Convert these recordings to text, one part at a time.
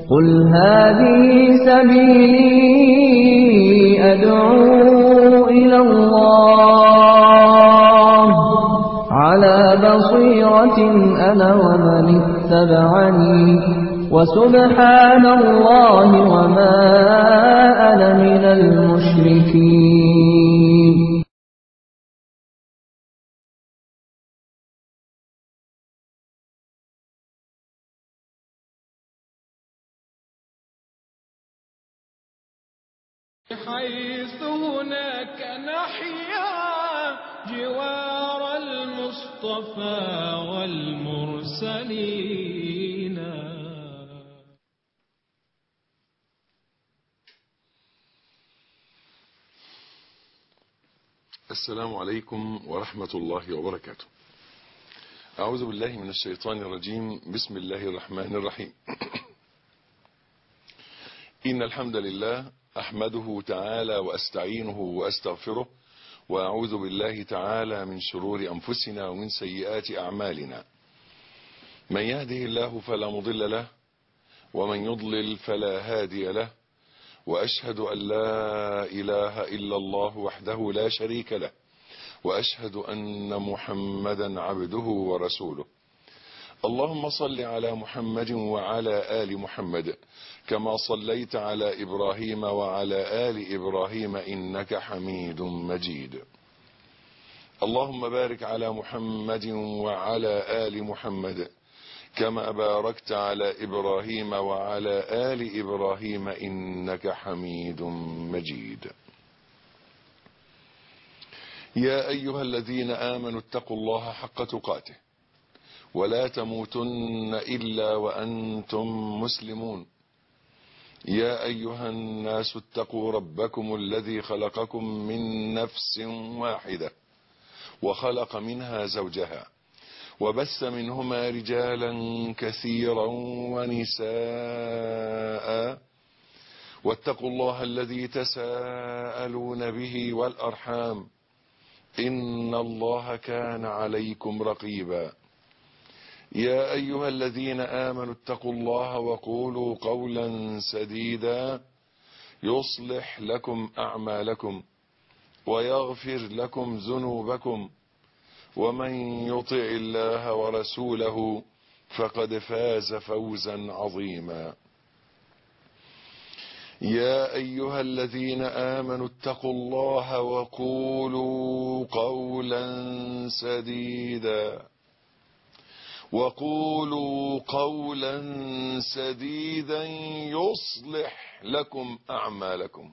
قل هذه سبيلي أدعو إلى الله على بصيرة أنا ومن اتبعني وسبحان الله وما أنا من المشركين. حيث هناك نحيا جوار المصطفى والمرسلين. السلام عليكم ورحمة الله وبركاته. أعوذ بالله من الشيطان الرجيم. بسم الله الرحمن الرحيم. إن الحمد لله أحمده تعالى وأستعينه وأستغفره، وأعوذ بالله تعالى من شرور أنفسنا ومن سيئات أعمالنا. من يهده الله فلا مضل له، ومن يضلل فلا هادي له، وأشهد أن لا إله إلا الله وحده لا شريك له، وأشهد أن محمدا عبده ورسوله. اللهم صل على محمد وعلى آل محمد كما صليت على إبراهيم وعلى آل إبراهيم إنك حميد مجيد. اللهم بارك على محمد وعلى آل محمد كما باركت على إبراهيم وعلى آل إبراهيم إنك حميد مجيد. يا أيها الذين آمنوا اتقوا الله حق تقاته ولا تموتن إلا وأنتم مسلمون. يا أيها الناس اتقوا ربكم الذي خلقكم من نفس واحدة وخلق منها زوجها وبث منهما رجالا كثيرا ونساء، واتقوا الله الذي تساءلون به والأرحام إن الله كان عليكم رقيبا. يا أيها الذين آمنوا اتقوا الله وقولوا قولا سديدا يصلح لكم أعمالكم ويغفر لكم ذنوبكم، ومن يطع الله ورسوله فقد فاز فوزا عظيما. يا أيها الذين آمنوا اتقوا الله وقولوا قولا سديدا يصلح لكم أعمالكم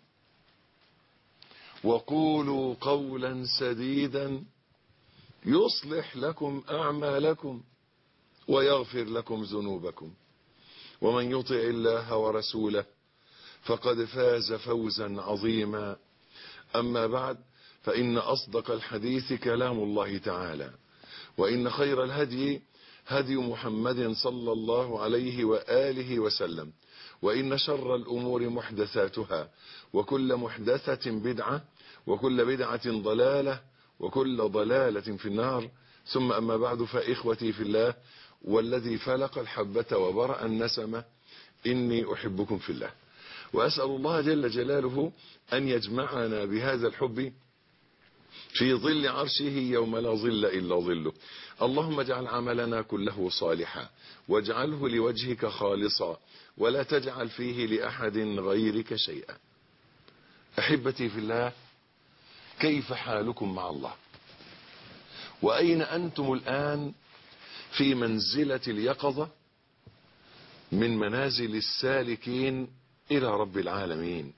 ويغفر لكم ذنوبكم، ومن يطع الله ورسوله فقد فاز فوزا عظيما. أما بعد، فإن أصدق الحديث كلام الله تعالى، وإن خير الهدي هدي محمد صلى الله عليه وآله وسلم، وإن شر الأمور محدثاتها، وكل محدثة بدعة، وكل بدعة ضلالة، وكل ضلالة في النار. ثم أما بعد، فإخوتي في الله والذي فلق الحبة وبرأ النسمة، إني أحبكم في الله، وأسأل الله جل جلاله أن يجمعنا بهذا الحب في ظل عرشه يوم لا ظل إلا ظله. اللهم اجعل عملنا كله صالحا، واجعله لوجهك خالصا، ولا تجعل فيه لأحد غيرك شيئا. أحبتي في الله، كيف حالكم مع الله؟ وأين أنتم الآن في منزلة اليقظة من منازل السالكين إلى رب العالمين؟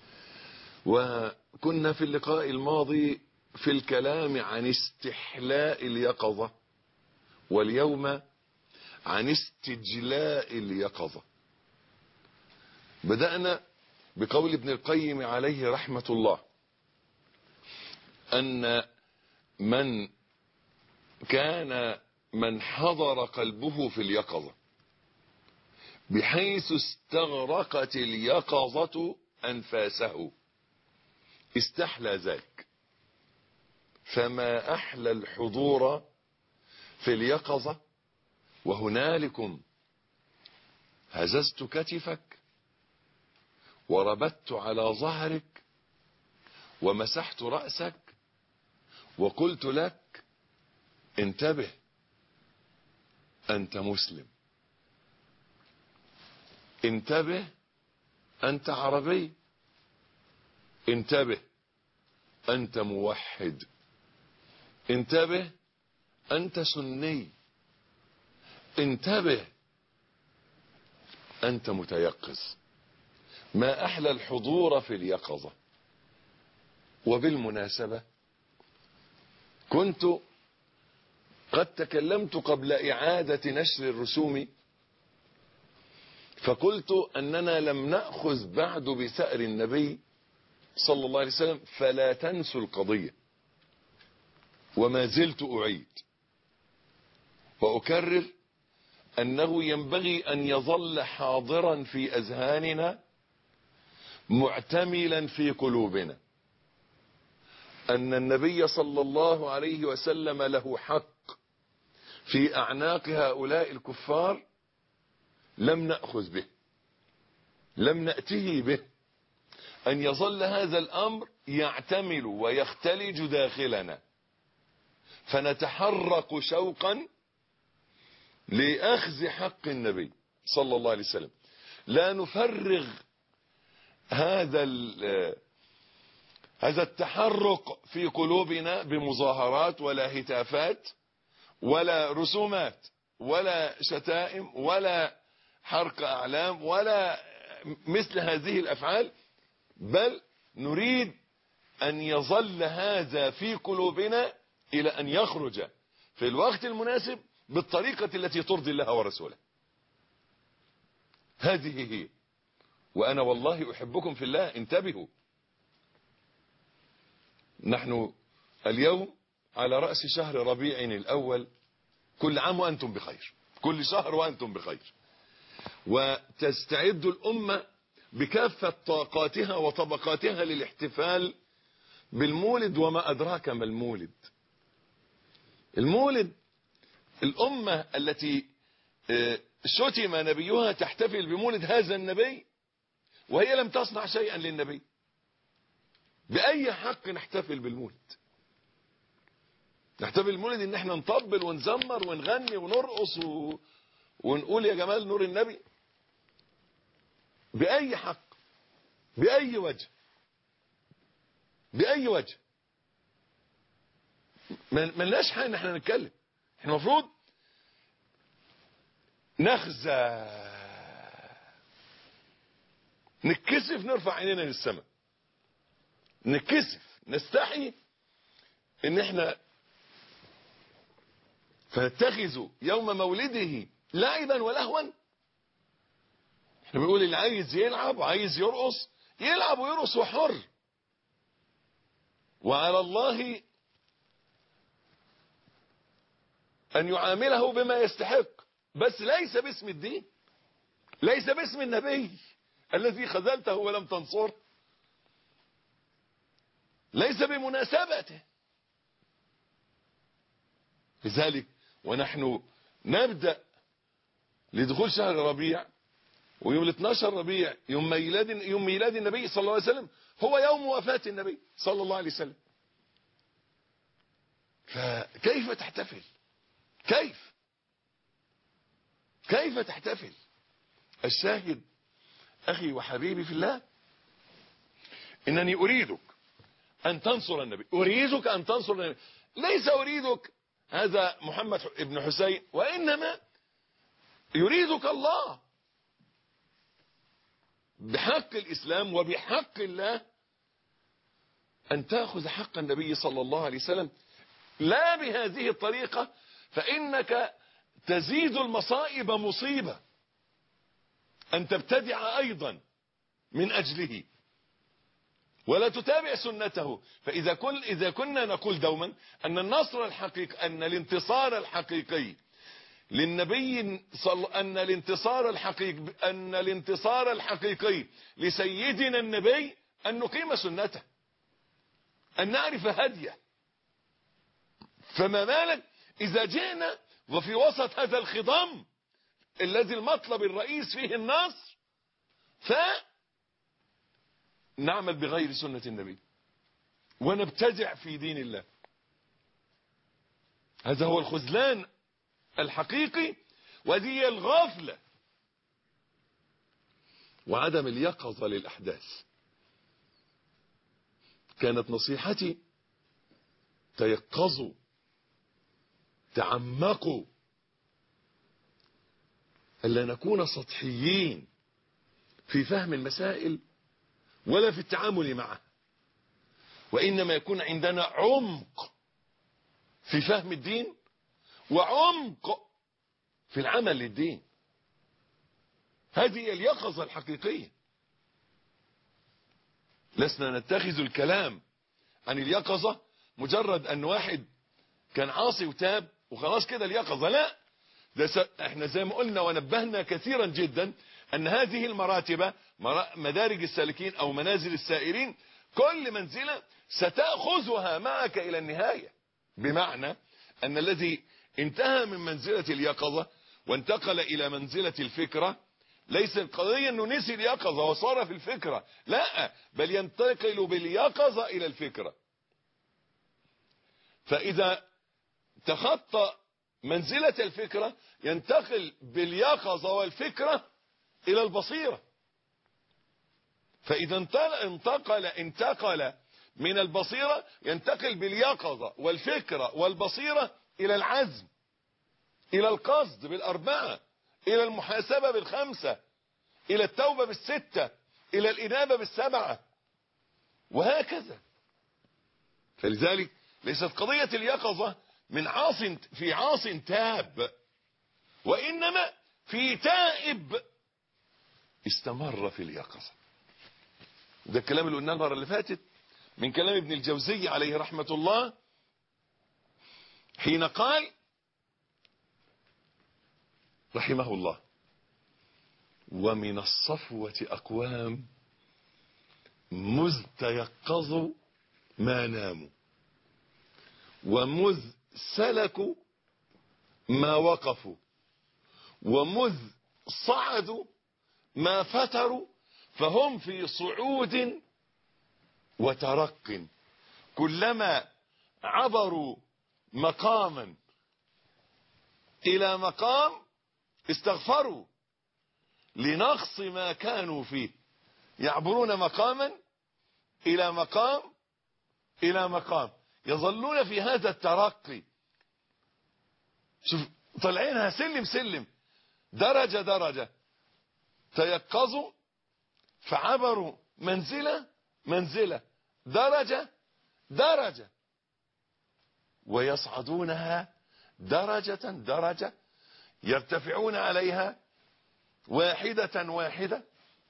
وكنا في اللقاء الماضي في الكلام عن استحلاء اليقظة، واليوم عن استجلاء اليقظة. بدأنا بقول ابن القيم عليه رحمة الله أن من حضر قلبه في اليقظة بحيث استغرقت اليقظة أنفاسه استحلى ذلك. فما أحلى الحضور في اليقظة، وهنالكم هززت كتفك وربت على ظهرك ومسحت رأسك وقلت لك انتبه أنت مسلم، انتبه أنت عربي، انتبه أنت موحد، انتبه أنت سني، انتبه أنت متيقظ. ما أحلى الحضور في اليقظة. وبالمناسبة كنت قد تكلمت قبل إعادة نشر الرسوم فقلت أننا لم نأخذ بعد بثأر النبي صلى الله عليه وسلم، فلا تنسوا القضية. وما زلت أعيد وأكرر أنه ينبغي أن يظل حاضرا في أذهاننا معتملا في قلوبنا أن النبي صلى الله عليه وسلم له حق في أعناق هؤلاء الكفار لم نأخذ به، لم نأته به. أن يظل هذا الأمر يعتمل ويختلج داخلنا فنتحرك شوقا لأخذ حق النبي صلى الله عليه وسلم. لا نفرغ هذا التحرك في قلوبنا بمظاهرات ولا هتافات ولا رسومات ولا شتائم ولا حرق أعلام ولا مثل هذه الأفعال، بل نريد أن يظل هذا في قلوبنا إلى أن يخرج في الوقت المناسب بالطريقة التي ترضي الله ورسوله. هذه هي. وأنا والله أحبكم في الله، انتبهوا. نحن اليوم على رأس شهر ربيع الأول، كل عام وأنتم بخير، كل شهر وأنتم بخير. وتستعد الأمة بكافة طاقاتها وطبقاتها للاحتفال بالمولد. وما أدراك ما المولد؟ المولد الأمة التي شتم نبيها تحتفل بمولد هذا النبي وهي لم تصنع شيئا للنبي. بأي حق نحتفل بالمولد؟ نحتفل بالمولد ان احنا نطبل ونزمر ونغني ونرقص ونقول يا جمال نور النبي؟ بأي حق؟ بأي وجه؟ بأي وجه؟ ما لناش حق ان احنا نتكلم. احنا المفروض نخزى، نتكسف، نرفع عينينا للسماء، نتكسف، نستحي ان احنا فنتخذ يوم مولده لعبا ولهوا. احنا بنقول اللي عايز يلعب وعايز يرقص يلعب ويرقص وحر، وعلى الله ان يعامله بما يستحق، بس ليس باسم الدين، ليس باسم النبي الذي خذلته ولم تنصره، ليس بمناسبته. لذلك ونحن نبدأ لدخول شهر ربيع، ويوم 12 ربيع يوم ميلاد النبي صلى الله عليه وسلم هو يوم وفاة النبي صلى الله عليه وسلم. فكيف تحتفل؟ كيف تحتفل؟ الشاهد أخي وحبيبي في الله، إنني أريدك أن تنصر النبي، أريدك أن تنصر النبي. ليس أريدك هذا محمد ابن حسين، وإنما يريدك الله بحق الإسلام وبحق الله أن تأخذ حق النبي صلى الله عليه وسلم، لا بهذه الطريقة، فإنك تزيد المصائب مصيبة أن تبتدع أيضا من أجله ولا تتابع سنته. فإذا كنا نقول دوما أن النصر الحقيقي، أن الانتصار الحقيقي للنبي أن الانتصار الحقيقي لسيدنا النبي أن نقيم سنته، أن نعرف هديه. فما بالك إذا جئنا وفي وسط هذا الخضم الذي المطلب الرئيس فيه النصر، فنعمل بغير سنة النبي ونبتدع في دين الله. هذا هو الخذلان الحقيقي، وهذه الغفلة وعدم اليقظة للأحداث. كانت نصيحتي: تيقظوا، تعمقوا، ألا نكون سطحيين في فهم المسائل ولا في التعامل معها، وإنما يكون عندنا عمق في فهم الدين وعمق في العمل للدين. هذه اليقظة الحقيقية. لسنا نتخذ الكلام عن اليقظة مجرد أن واحد كان عاصي وتاب وخلاص كده اليقظة، لا، ده احنا زي ما قلنا ونبهنا كثيرا جدا أن هذه المراتب مدارج السالكين أو منازل السائرين، كل منزلة ستأخذها معك إلى النهاية. بمعنى أن الذي انتهى من منزلة اليقظة وانتقل إلى منزلة الفكرة، ليس القضية أنه نسي اليقظة وصار في الفكرة، لا، بل ينتقل باليقظة إلى الفكرة. فإذا تخطى منزلة الفكرة ينتقل باليقظة والفكرة إلى البصيرة. فإذا انتقل من البصيرة ينتقل باليقظة والفكرة والبصيرة إلى العزم، إلى القصد بالأربعة، إلى المحاسبة بالخمسة، إلى التوبة بالستة، إلى الإنابة بالسبعة، وهكذا. فلذلك ليست قضية اليقظة من عاص تاب، وإنما في تائب استمر في اليقظة. ده الكلام اللي قلناه المرة اللي فاتت من كلام ابن الجوزي عليه رحمة الله، حين قال رحمه الله: ومن الصفوة أقوام مذ تيقظوا ما ناموا، ومذ سلكوا ما وقفوا، ومذ صعدوا ما فتروا، فهم في صعود وترق، كلما عبروا مقاما إلى مقام استغفروا لنقص ما كانوا فيه، يعبرون مقاما إلى مقام إلى مقام، يظلون في هذا الترقي. شوف، طلعينها سلم سلم، درجة درجة، تيقظوا فعبروا منزلة منزلة، درجة درجة، ويصعدونها درجة درجة، يرتفعون عليها واحدة واحدة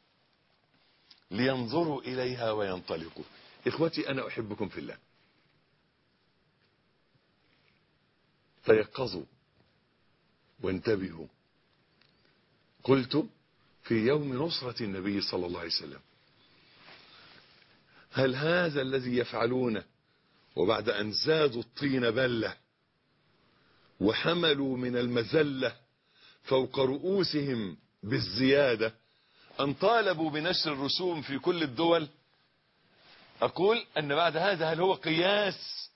لينظروا إليها وينطلقوا. إخوتي، أنا أحبكم في الله، تيقظوا وانتبهوا. قلت في يوم نصرة النبي صلى الله عليه وسلم: هل هذا الذي يفعلونه وبعد أن زادوا الطين بلة وحملوا من المذلة فوق رؤوسهم بالزيادة أن طالبوا بنشر الرسوم في كل الدول؟ أقول أن بعد هذا هل هو قياس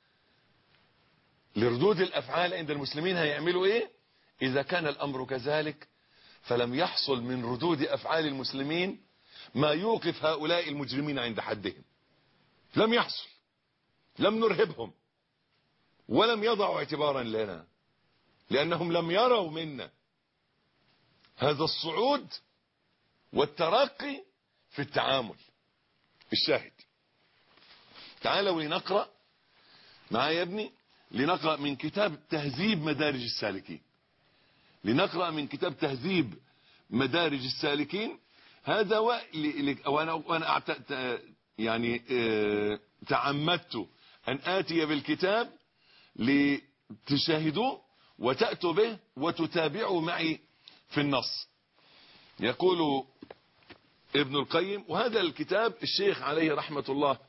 لردود الأفعال عند المسلمين هيعملوا إيه؟ إذا كان الأمر كذلك فلم يحصل من ردود أفعال المسلمين ما يوقف هؤلاء المجرمين عند حدهم. لم يحصل، لم نرهبهم ولم يضعوا اعتبارا لنا، لأنهم لم يروا منا هذا الصعود والترقي في التعامل. الشاهد، تعالوا لنقرأ معايا يا ابني، لنقرأ من كتاب تهذيب مدارج السالكين، لنقرأ من كتاب تهذيب مدارج السالكين. هذا وأنا يعني تعمدت أن آتي بالكتاب لتشاهدوه وتأتوا به وتتابعوا معي في النص. يقول ابن القيم، وهذا الكتاب الشيخ عليه رحمة الله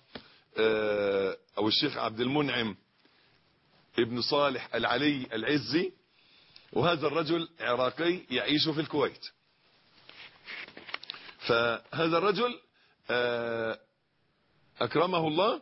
أو الشيخ عبد المنعم ابن صالح العلي العزي وهذا الرجل عراقي يعيش في الكويت. فهذا الرجل أكرمه الله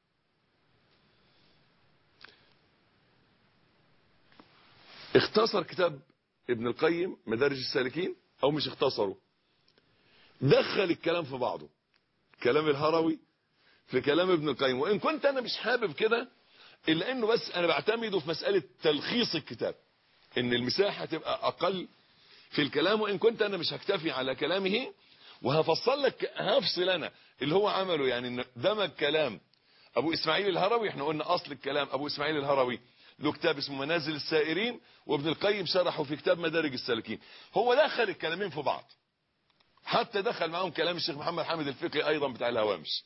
اختصر كتاب ابن القيم مدارج السالكين، او مش اختصره، دخل الكلام في بعضه، كلام الهروي في كلام ابن القيم. وان كنت انا مش حابب كده، الا انه بس انا بعتمده في مسألة تلخيص الكتاب، ان المساحة تبقى اقل في الكلام. وان كنت انا مش هكتفي على كلامه، وهفصل لك، هفصل انا اللي هو عمله، يعني دمج كلام ابو اسماعيل الهروي. احنا قلنا اصل الكلام ابو اسماعيل الهروي له كتاب اسمه منازل السائرين، وابن القيم شرحه في كتاب مدارج السالكين. هو دخل الكلامين في بعض، حتى دخل معهم كلام الشيخ محمد حامد الفقي ايضا بتاع الهوامش.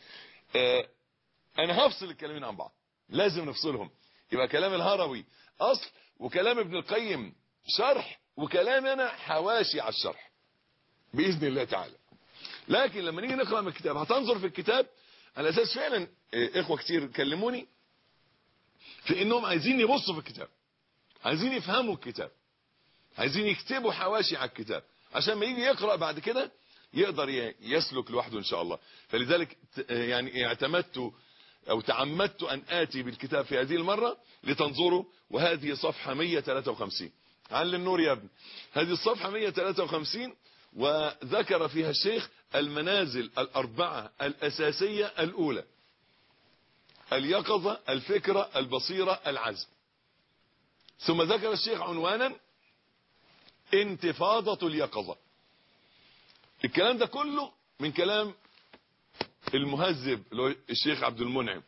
انا هفصل الكلامين عن بعض، لازم نفصلهم. يبقى كلام الهروي اصل، وكلام ابن القيم شرح، وكلام انا حواشي على الشرح باذن الله تعالى. لكن لما نيجي نقرأ من الكتاب هتنظر في الكتاب على اساس فعلا اخوة كتير كلموني في انهم عايزين يبصوا في الكتاب، عايزين يفهموا الكتاب، عايزين يكتبوا حواشي على الكتاب، عشان ما يجي يقرأ بعد كده يقدر يسلك لوحده ان شاء الله. فلذلك يعني اعتمدت او تعمدت ان اتي بالكتاب في هذه المرة لتنظروا. وهذه صفحة 153. على النور يا ابني. هذه الصفحة 153 وذكر فيها الشيخ المنازل الأربعة الأساسية الأولى: اليقظة، الفكرة، البصيرة، العزم. ثم ذكر الشيخ عنوانا: انتفاضة اليقظة. الكلام ده كله من كلام المهذب الشيخ عبد المنعم.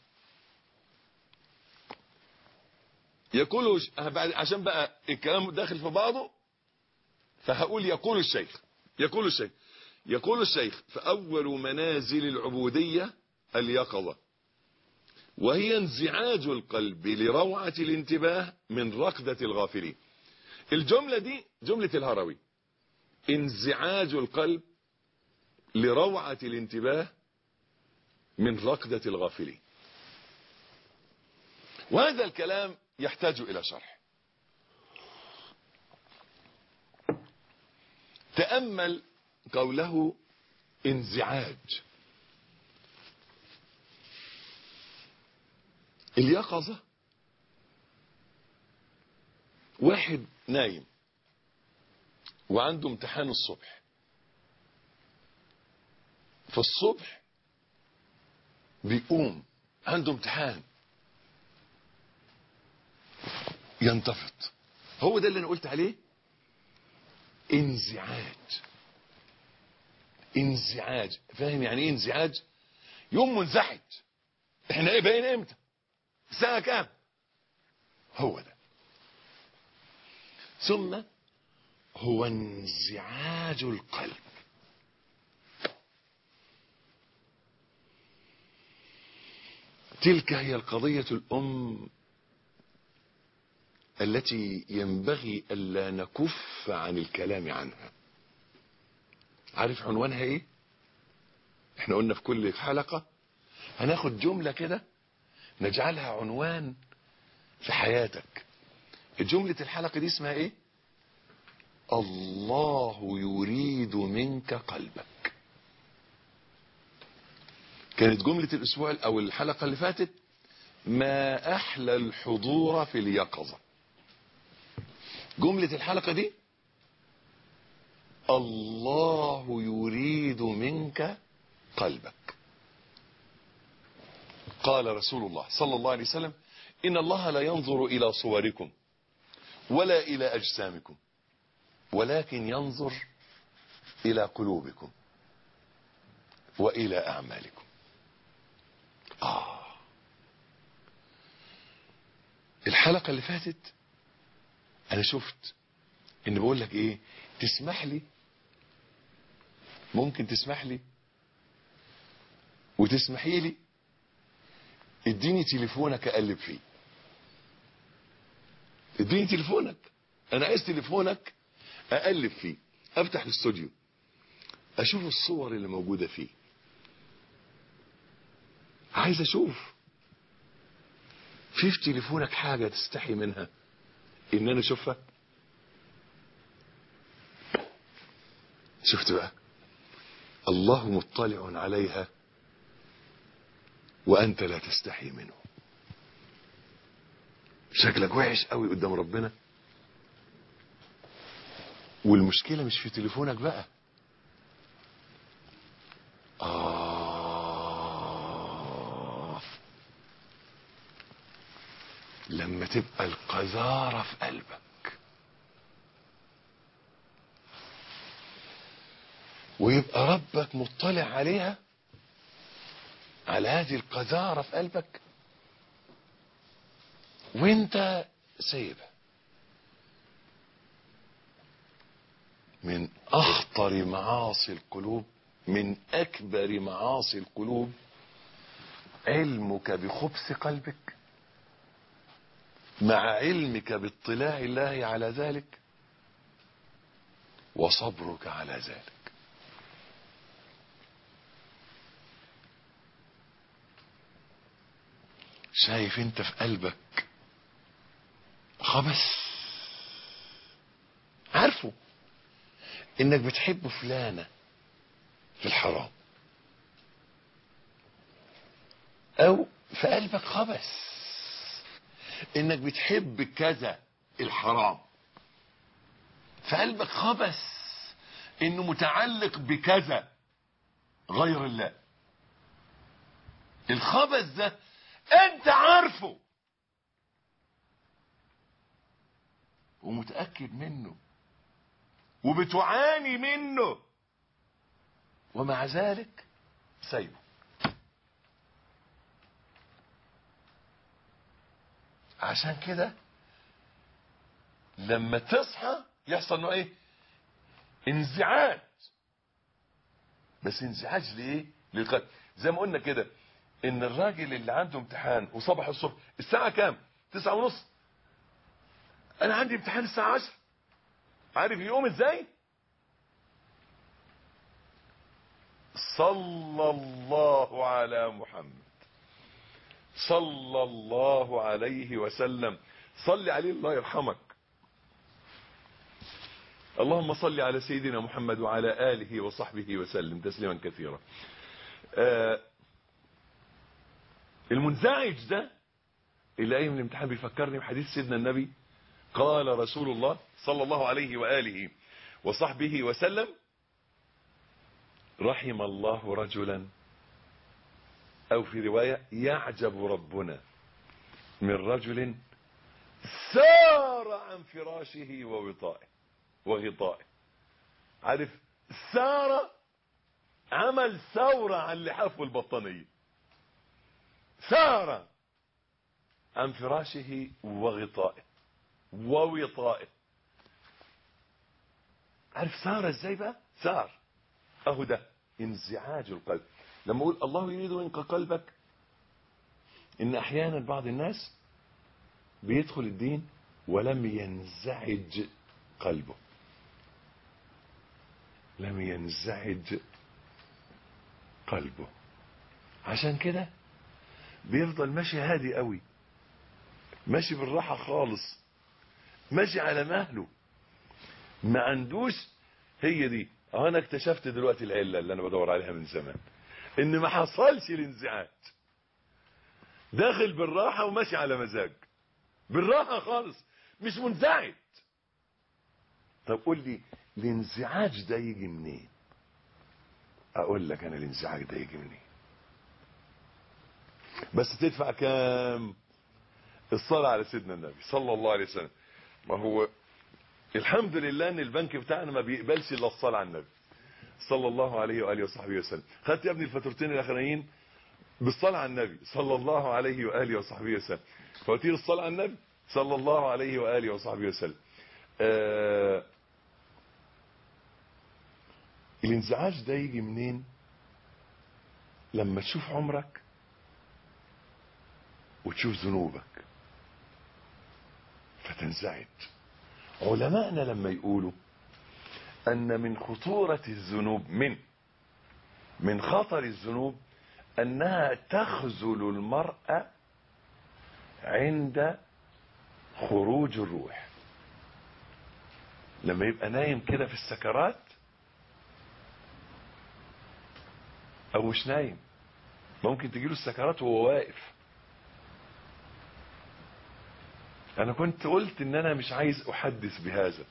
يقول عشان بقى الكلام داخل في بعضه، فهقول يقول الشيخ فأول منازل العبودية اليقظة، وهي انزعاج القلب لروعة الانتباه من رقدة الغافلين. الجملة دي جملة الهروي: انزعاج القلب لروعة الانتباه من رقدة الغافلين. وهذا الكلام يحتاج إلى شرح. تأمل قوله انزعاج. اليقظة واحد نايم وعنده امتحان الصبح، فالصبح بيقوم عنده امتحان ينتفض. هو ده اللي انا قلت عليه انزعاج. فاهم يعني ايه انزعاج؟ يوم منزعج. احنا ايه بقينا امتى؟ الساعة كام؟ هو ده. ثم هو انزعاج القلب. تلك هي القضية الأم التي ينبغي ألا نكف عن الكلام عنها. عارف عنوانها ايه؟ احنا قلنا في كل حلقة هناخد جملة كده نجعلها عنوان في حياتك. جملة الحلقة دي اسمها ايه؟ الله يريد منك قلبك. كانت جملة الاسبوع او الحلقة اللي فاتت: ما احلى الحضور في اليقظة. جملة الحلقة دي: الله يريد منك قلبك. قال رسول الله صلى الله عليه وسلم: إن الله لا ينظر إلى صوركم ولا إلى أجسامكم، ولكن ينظر إلى قلوبكم وإلى أعمالكم. الحلقة اللي فاتت أنا شفت إن بقول لك إيه، تسمح لي، ممكن تسمح لي وتسمحي لي، اديني تليفونك اقلب فيه. اديني تليفونك، انا عايز تليفونك اقلب فيه، افتح الاستوديو اشوف الصور اللي موجودة فيه. عايز اشوف في تليفونك حاجة تستحي منها ان انا اشوفها. شفت بقى؟ الله مطلع عليها وأنت لا تستحي منه. شكلك وحش قوي قدام ربنا. والمشكلة مش في تليفونك بقى. لما تبقى القذارة في قلبك ويبقى ربك مطلع عليها، على هذه القذارة في قلبك، وانت سايبها. من اخطر معاصي القلوب، من اكبر معاصي القلوب، علمك بخبث قلبك مع علمك باطلاع الله على ذلك وصبرك على ذلك. شايف انت في قلبك خبث، عارفه انك بتحب فلانة في الحرام، او في قلبك خبث انك بتحب كذا الحرام، في قلبك خبث انه متعلق بكذا غير الله. الخبث ده انت عارفه ومتأكد منه وبتعاني منه، ومع ذلك سايبه. عشان كده لما تصحى يحصل نوع ايه؟ انزعاج. بس انزعاج ليه؟ للقلب. زي ما قلنا كده ان الراجل اللي عنده امتحان وصبح الصبح الساعة كام؟ 9:30. انا عندي امتحان الساعة 10. عارف يقوم ازاي؟ صلى الله على محمد صلى الله عليه وسلم. صل عليه الله يرحمك. اللهم صل على سيدنا محمد وعلى آله وصحبه وسلم تسليما كثيرا. المنزعج ده اللي قايم من الامتحان بيفكرني بحديث سيدنا النبي. قال رسول الله صلى الله عليه وآله وصحبه وسلم: رحم الله رجلا، أو في رواية يعجب ربنا من رجل سار عن فراشه وغطائه. عارف سار؟ عمل ثورة عن اللحاف والبطانية. سار عن فراشه وغطائه ووطائه. عارف سار ازاي بقى؟ سار اهو ده انزعاج القلب. لما اقول الله يريد منك قلبك، ان احيانا بعض الناس بيدخل الدين ولم ينزعج قلبه. لم ينزعج قلبه. عشان كده بيفضل ماشي هادي قوي، ماشي بالراحة خالص، ماشي على مهله، ما عندوش. هي دي انا اكتشفت دلوقتي العلة اللي انا بدور عليها من زمان، ان ما حصلش الانزعاج. داخل بالراحة وماشي على مزاج، بالراحة خالص، مش منزعج. طب قول لي الانزعاج ده يجي منين؟ اقول لك انا الانزعاج ده يجي منين. بس تدفع كام؟ الصلاة على سيدنا النبي صلى الله عليه وسلم. ما هو الحمد لله ان البنك بتاعنا ما بيقبلش الا الصلاة على النبي صلى الله عليه وآله وصحبه وسلم. خدت يا ابني الفاتورتين الاخرانيين بالصلاة على النبي صلى الله عليه وآله وصحبه وسلم. فواتير الصلاة على النبي صلى الله عليه وآله وصحبه وسلم. الانزعاج ده يجي منين؟ لما تشوف عمرك وتشوف ذنوبك فتنزعج. علماءنا لما يقولوا ان من خطورة الذنوب، من خطر الذنوب انها تخذل المرء عند خروج الروح. لما يبقى نايم كده في السكرات او مش نايم، ممكن تجيله السكرات وهو واقف. انا كنت قلت ان انا مش عايز احدث بهذا.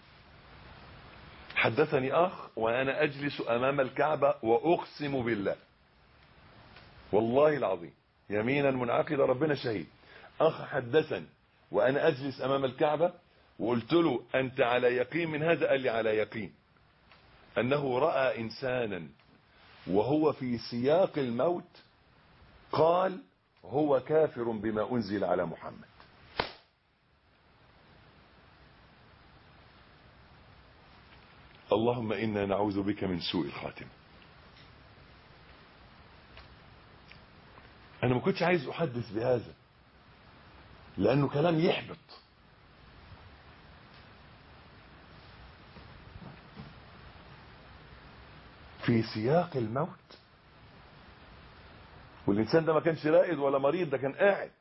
حدثني اخ وانا اجلس امام الكعبة واقسم بالله، والله العظيم يمينا منعقدة ربنا شهيد، اخ حدثني وانا اجلس امام الكعبة وقلت له انت على يقين من هذا؟ قال لي على يقين، انه رأى انسانا وهو في سياق الموت قال هو كافر بما انزل على محمد. اللهم انا نعوذ بك من سوء الخاتمة. انا ما كنتش عايز احدث بهذا لانه كلام يحبط. في سياق الموت، والإنسان ده ما كانش رائد ولا مريض، ده كان قاعد.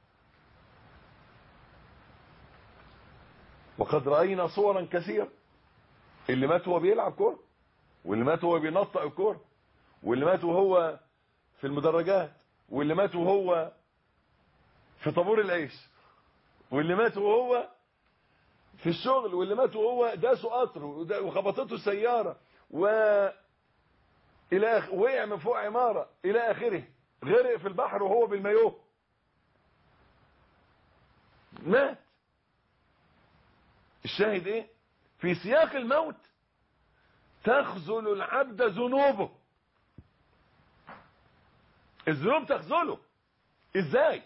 وقد رأينا صورا كثيرة، اللي مات وهو بيلعب كورة، واللي مات وهو بينطق الكورة، واللي مات وهو في المدرجات، واللي مات وهو في طابور العيش، واللي مات وهو في الشغل، واللي مات وهو داسه قطر وخبطته سيارة وقع من فوق عمارة إلى آخره، غرق في البحر وهو بالمايوه، مات. الشاهد ايه؟ في سياق الموت تخذل العبد ذنوبه. الذنوب تخذله ازاي؟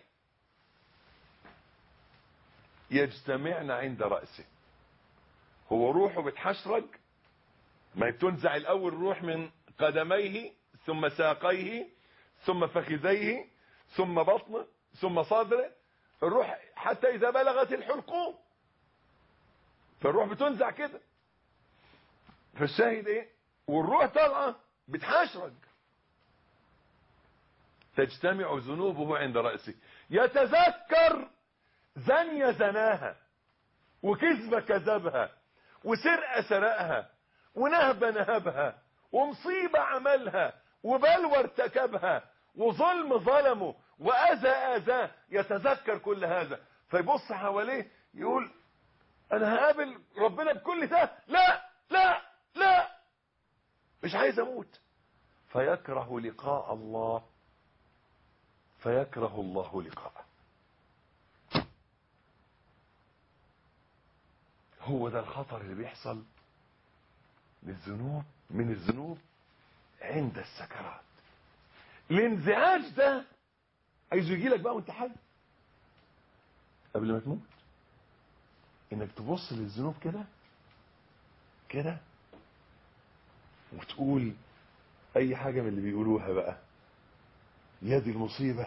يجتمعن عند رأسه، هو روحه بتحشرج، ما بتنزع الاول الروح من قدميه ثم ساقيه ثم فخذيه ثم بطنه ثم صدره، الروح حتى اذا بلغت الحلقوم فالروح بتنزع كده. فالشاهد ايه؟ والروح طالعه بتحشرج. تجتمع ذنوبه عند رأسه، يتذكر زنية زناها، وكذبة كذبها، وسرقة سرقها، ونهبة نهبها، ومصيبة عملها، وبلوى ارتكبها، وظلم ظلمه، وأذى آذاه. يتذكر كل هذا فيبص حواليه يقول أنا هقابل ربنا بكل ده؟ لا لا لا، مش عايز أموت. فيكره لقاء الله، فيكره الله لقاءه. هو ده الخطر اللي بيحصل للذنوب، من الذنوب عند السكرات. الانزعاج ده عايزه يجي لك بقى وانت حي قبل ما تموت، انك تبص للذنوب كده كده وتقول اي حاجة من اللي بيقولوها بقى، يا دي المصيبة،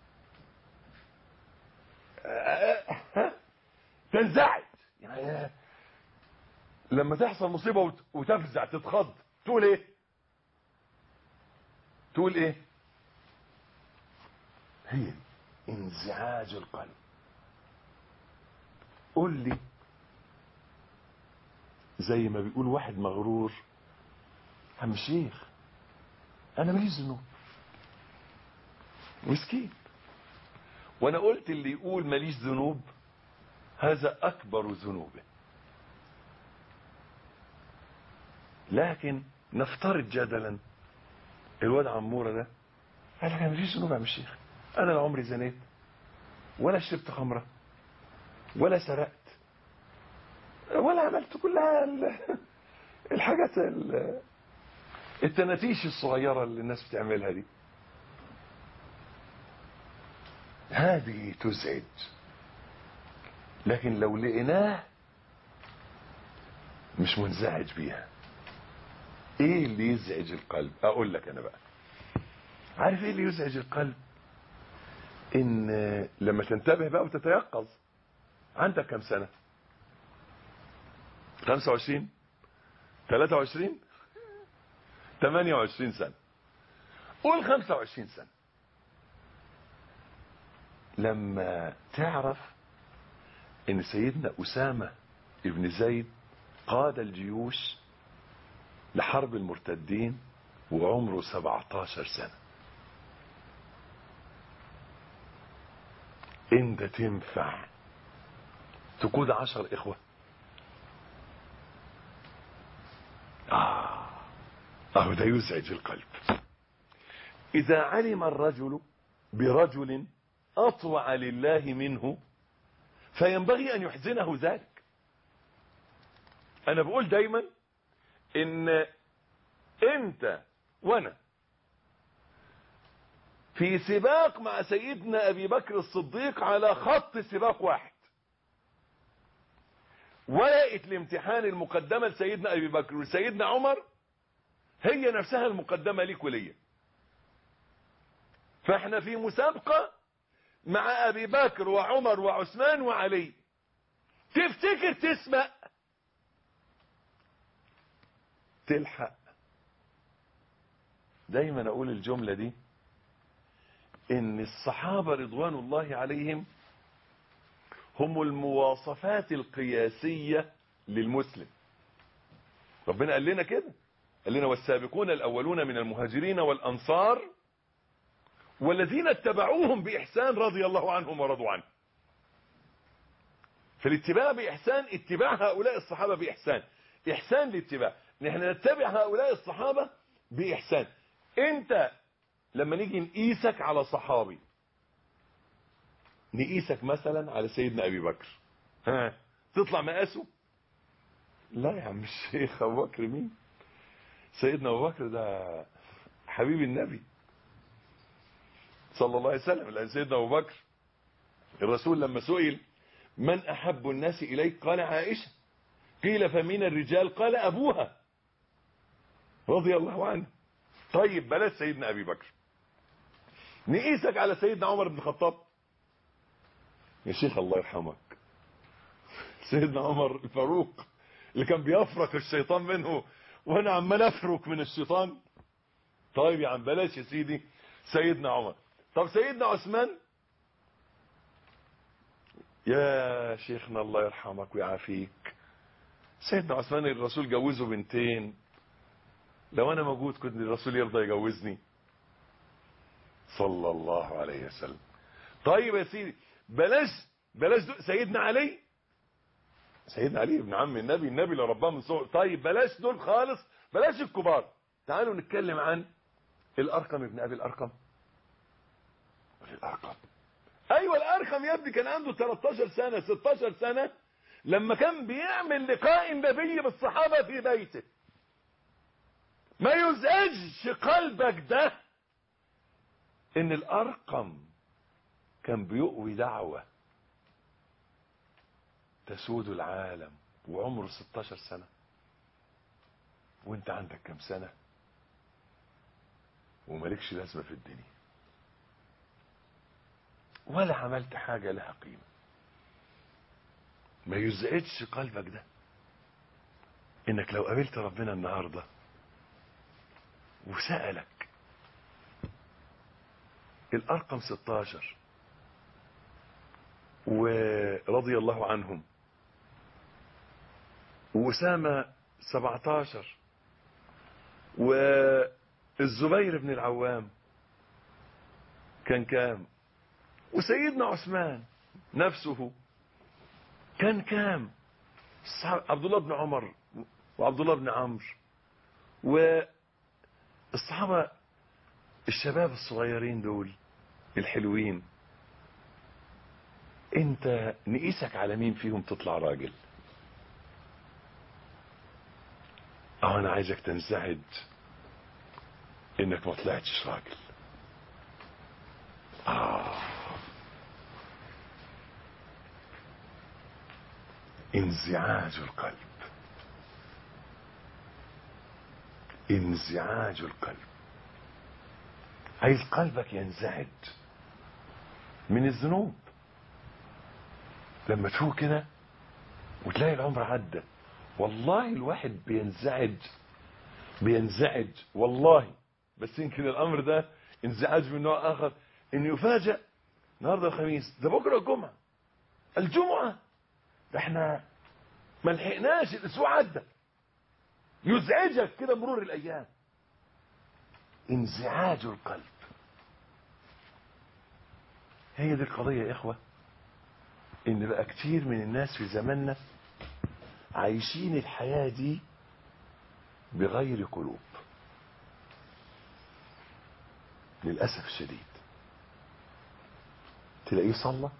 تنزعج. يعني لما تحصل مصيبة وتفزع تتخض تقول ايه؟ تقول ايه؟ هي انزعاج القلب. قول لي زي ما بيقول واحد مغرور، عم شيخ انا ماليش ذنوب، مسكين. وانا قلت اللي يقول ماليش ذنوب هذا اكبر ذنوبه. لكن نفترض جدلا الواد عمورة ده قال لك انا ماليش ذنوب يا عم الشيخ، انا لا عمري زنيت ولا شربت خمرة ولا سرقت ولا عملت كلها الحاجات التناتيش الصغيرة اللي الناس بتعملها دي. هذه تزعج. لكن لو لقيناه مش منزعج بيها، ايه اللي يزعج القلب؟ اقول لك انا بقى. عارف ايه اللي يزعج القلب؟ ان لما تنتبه بقى وتتيقظ. عندك كم سنة؟ 25 23 28 سنة، قول 25 سنة. لما تعرف ان سيدنا أسامة ابن زيد قاد الجيوش لحرب المرتدين وعمره 17 سنة. انت تنفع تقود 10 اخوة؟ اهو ده يزعج القلب. اذا علم الرجل برجل اطوع لله منه فينبغي ان يحزنه ذلك. انا بقول دايما ان انت وانا في سباق مع سيدنا ابي بكر الصديق على خط سباق واحد. ورقة الامتحان المقدمة لسيدنا ابي بكر وسيدنا عمر هي نفسها المقدمة ليك وليا. فاحنا في مسابقة مع ابي بكر وعمر وعثمان وعلي. تفتكر تسبق تلحق؟ دايما اقول الجملة دي، ان الصحابة رضوان الله عليهم هم المواصفات القياسية للمسلم. ربنا قال لنا كده، قال لنا والسابقون الاولون من المهاجرين والانصار والذين اتبعوهم باحسان رضي الله عنهم ورضوا عنه. فالاتباع باحسان، اتباع هؤلاء الصحابة باحسان، احسان الاتباع، نحن نتبع هؤلاء الصحابة باحسان. انت لما نيجي نقيسك على صحابي، نقيسك مثلا على سيدنا ابي بكر، ها تطلع مقاسه؟ لا يا عم الشيخ، ابو بكر مين؟ سيدنا ابو بكر ده حبيب النبي صلى الله عليه وسلم. لان سيدنا ابو بكر الرسول لما سئل من احب الناس اليك قال عائشة. قيل فمن الرجال؟ قال ابوها رضي الله عنه. طيب بلاش سيدنا ابي بكر، نقيسك على سيدنا عمر بن الخطاب. يا شيخ الله يرحمك، سيدنا عمر الفاروق اللي كان بيفرك الشيطان منه وانا عمال افرك من الشيطان. طيب يا عم بلاش يا سيدي سيدنا عمر. طب سيدنا عثمان؟ يا شيخنا الله يرحمك ويعافيك، سيدنا عثمان الرسول جوزه بنتين، لو انا موجود كنت الرسول يرضى يجوزني صلى الله عليه وسلم. طيب يا سيدي بلاش سيدنا علي. سيدنا علي ابن عم النبي، النبي اللي رباه من صغره. طيب بلاش دول خالص، بلاش الكبار. تعالوا نتكلم عن الارقم ابن ابي الارقم. الارقم، ايوه الارقم يا ابني كان عنده 13 سنة 16 سنة لما كان بيعمل لقاء النبي بالصحابة في بيته. ما يزعجش قلبك ده ان الارقم كان بيقوي دعوة تسود العالم وعمره 16 سنة، وانت عندك كم سنة ومالكش لازمة في الدنيا ولا عملت حاجة لها قيمة؟ ما يزعجش قلبك ده انك لو قابلت ربنا النهاردة وسألك الارقم 16 ورضي الله عنهم، وأسامة 17، والزبير بن العوام كان كام، وسيدنا عثمان نفسه كان كام، عبد الله بن عمر وعبد الله بن عمرو والصحابة الشباب الصغيرين دول الحلوين، انت نقيسك على مين فيهم تطلع راجل؟ انا عايزك تنزعج انك ما طلعتش راجل. انزعاج القلب، انزعاج القلب. عايز قلبك ينزعج من الذنوب. لما تفوق كده وتلاقي العمر عدى، والله الواحد بينزعج والله. بس يمكن الامر ده انزعاج من نوع اخر، ان يفاجأ النهارده الخميس، ده بكره الجمعة ده احنا ما لحقناش، الاسبوع عدى. يزعجك كده مرور الايام. انزعاج القلب. هي دي القضية يا إخوة، إن بقى كتير من الناس في زماننا عايشين الحياة دي بغير قلوب للأسف الشديد. تلاقيه صلى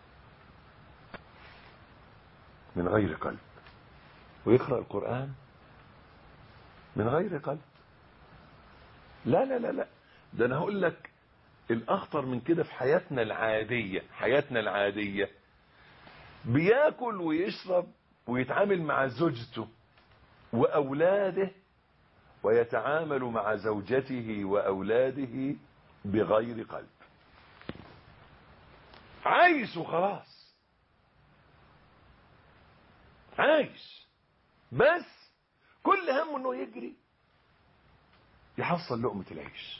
من غير قلب، ويقرأ القرآن من غير قلب. لا لا لا لا، ده أنا هقول لك الأخطر من كده. في حياتنا العادية بياكل ويشرب ويتعامل مع زوجته وأولاده ويتعامل مع زوجته وأولاده بغير قلب. عايش وخلاص، عايش بس كل همه انه يجري يحصل لقمة العيش،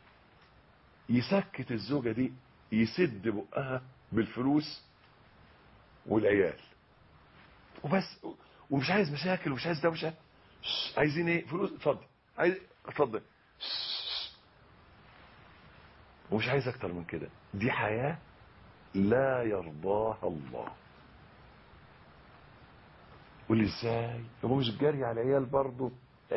يسكت الزوجة دي، يسد بقها بالفلوس والعيال وبس، ومش عايز مشاكل ومش عايز دوشة. عايزين ايه؟ فلوس، اتفضل، عايز اتفضل، ومش عايز اكتر من كده. دي حياة لا يرضاها الله. قول ازاي؟ هو مش جاري على العيال برضه؟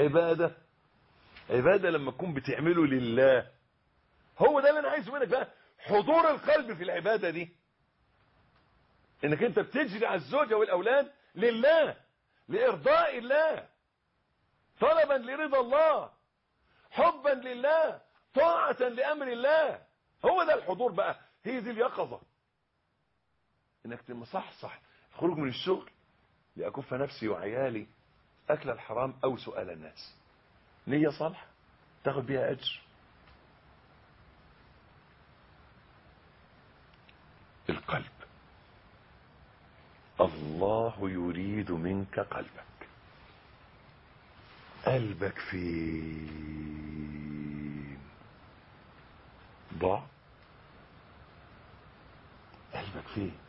عبادة لما تكون بتعمله لله. هو ده اللي انا عايزه منك بقى، حضور القلب في العبادة دي، انك انت بتجري على الزوجة والاولاد لله، لارضاء الله، طلبا لرضا الله، حبا لله، طاعة لامر الله. هو ده الحضور بقى، هي دي اليقظة، انك تمصحصح خروج من الشغل لأكف نفسي وعيالي أكل الحرام أو سؤال الناس. نية صالحة تاخد بيها أجر. القلب، الله يريد منك قلبك. قلبك فين؟ ضاع. قلبك فين؟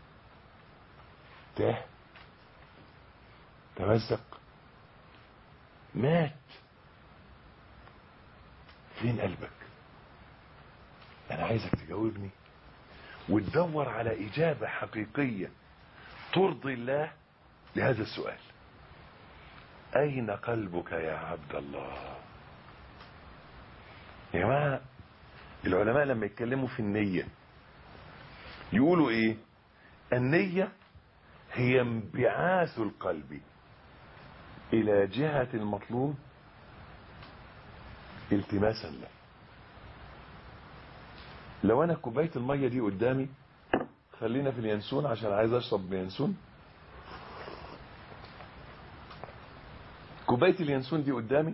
تاه، تمزق، مات. فين قلبك؟ انا عايزك تجاوبني وتدور على اجابة حقيقية ترضي الله لهذا السؤال. اين قلبك يا عبد الله؟ يا جماعة العلماء لما يتكلموا في النية يقولوا ايه؟ النية هي انبعاث القلب الى جهة المطلوب التماسا له. لو انا كوبايه الميه دي قدامي، خلينا في اليانسون عشان عايز اشرب بيانسون. كوبايه اليانسون دي قدامي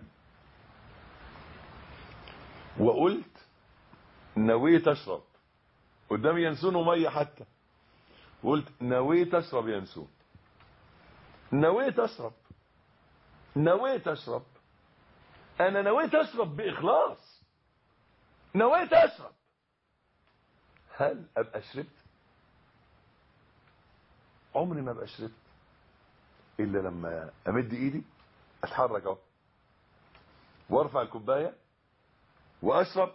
وقلت نويت اشرب، قدامي ينسون وميه حتى، وقلت نويت اشرب ينسون، نويت اشرب، انا نويت اشرب باخلاص، نويت اشرب. هل ابقى شربت؟ عمري ما ابقى شربت الا لما امد ايدي، اتحرك اهو وارفع الكوبايه واشرب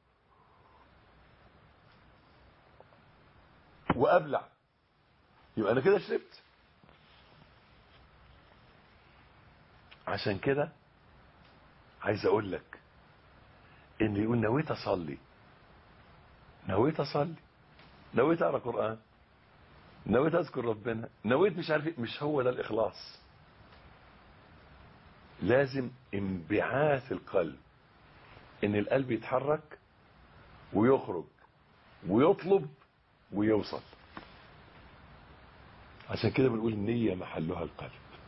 وابلع، يبقى انا كده شربت. عشان كده عايز اقول لك ان يقول نويت اصلي، نويت اصلي، نويت اقرا قران، نويت اذكر ربنا، نويت مش عارف ايه، مش هو ده الاخلاص. لازم انبعاث القلب، ان القلب يتحرك ويخرج ويطلب ويوصل. عشان كده بنقول النية محلها القلب.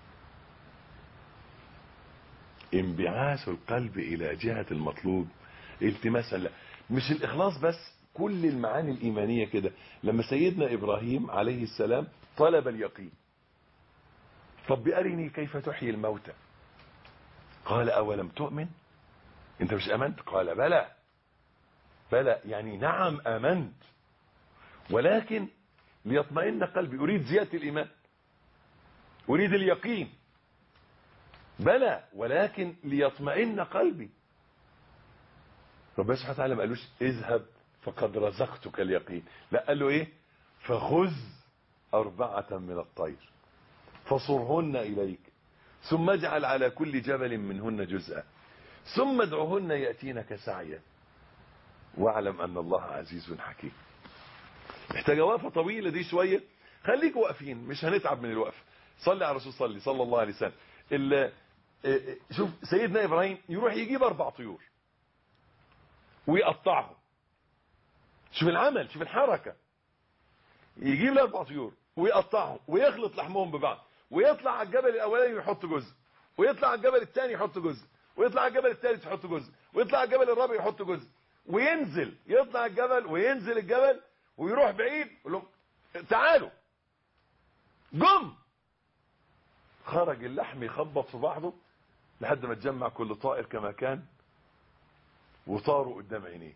انبعاث القلب الى جهة المطلوب التماسا له. مش الاخلاص بس، كل المعاني الايمانية كده. لما سيدنا ابراهيم عليه السلام طلب اليقين، طب ارني كيف تحيي الموتى، قال اولم تؤمن، انت مش امنت؟ قال بلى، بلى يعني نعم امنت، ولكن ليطمئن قلبي، اريد زيادة الايمان، اريد اليقين. بلى ولكن ليطمئن قلبي. ربنا سبحانه وتعالى ما قالوش اذهب فقد رزقتك اليقين، لا قال له ايه؟ فخذ 4 من الطير فصرهن اليك ثم اجعل على كل جبل منهن جزءا ثم ادعهن يأتينك سعيا واعلم ان الله عزيز حكيم. محتاجه وقفه طويله دي شويه، خليكوا واقفين مش هنتعب من الوقفه. صلي على الرسول صلى الله عليه وسلم. شوف سيدنا ابراهيم يروح يجيب 4 طيور ويقطعهم. شوف العمل، شوف الحركه. يجيب له 4 طيور ويقطعهم ويخلط لحمهم ببعض ويطلع على الجبل الاولاني ويحط جزء ويطلع على الجبل الثاني يحط جزء ويطلع على الجبل الثالث يحط جزء ويطلع على الجبل الرابع يحط جزء وينزل، يطلع الجبل وينزل الجبل ويروح بعيد يقول لهم تعالوا. جم خرج اللحم يخبط في بعضه لحد ما تجمع كل طائر كما كان وطاروا قدام عينيه.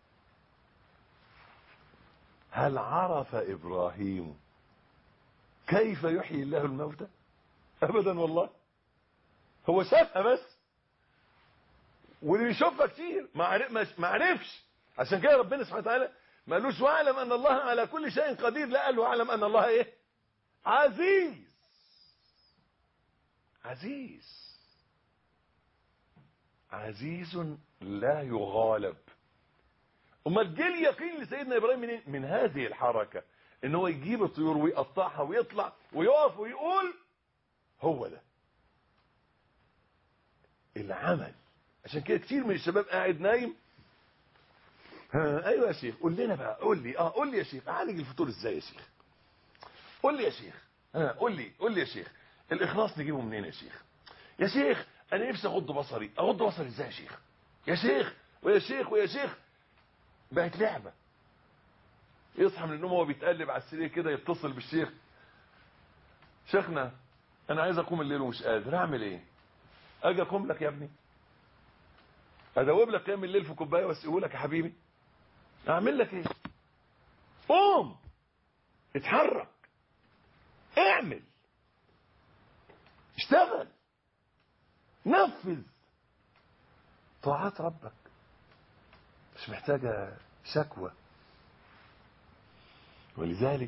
هل عرف إبراهيم كيف يحيي الله الموتى؟ أبدا والله، هو شافها بس، واللي بيشوفها كتير ما عرفش. عشان كده ربنا سبحانه وتعالى ما قالوش واعلم ان الله على كل شيء قدير، لا قال له اعلم ان الله ايه؟ عزيز. عزيز، عزيز لا يغالب. امال جه اليقين لسيدنا ابراهيم منين؟ من هذه الحركه، ان هو يجيب الطيور ويقطعها ويطلع ويقف ويقول هو ده العمل. عشان كده كتير من الشباب قاعد نايم. ايوه يا شيخ قول لنا بقى، قول لي قول لي يا شيخ اعالج الفطور ازاي يا شيخ؟ قول لي يا شيخ، قول لي يا شيخ الاخلاص نجيبه منين يا شيخ؟ يا شيخ انا نفسي اغض بصري ازاي يا شيخ؟ يا شيخ ويا شيخ بقت لعبه. يصحى من النوم وهو بيتقلب على السرير كده يتصل بالشيخ، شيخنا انا عايز اقوم الليل ومش قادر، اعمل ايه؟ اجي اقوم لك يا ابني؟ ادوب لك قيام الليل في كوبايه واسقيه لك يا حبيبي؟ اعمل لك ايه؟ قوم اتحرك، اعمل، اشتغل، نفذ طاعات ربك. مش محتاجه شكوى. ولذلك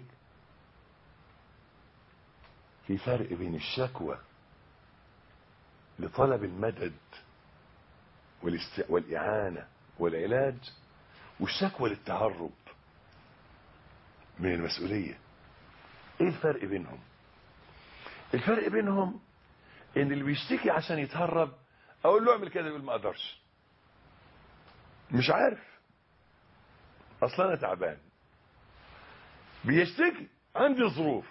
في فرق بين الشكوى لطلب المدد والإعانة والعلاج والشكوى للتهرب من المسؤولية. ايه الفرق بينهم؟ الفرق بينهم ان اللي بيشتكي عشان يتهرب اقول له اعمل كده يقول ما اقدرش، مش عارف، اصلا انا تعبان. بيشتكي عندي ظروف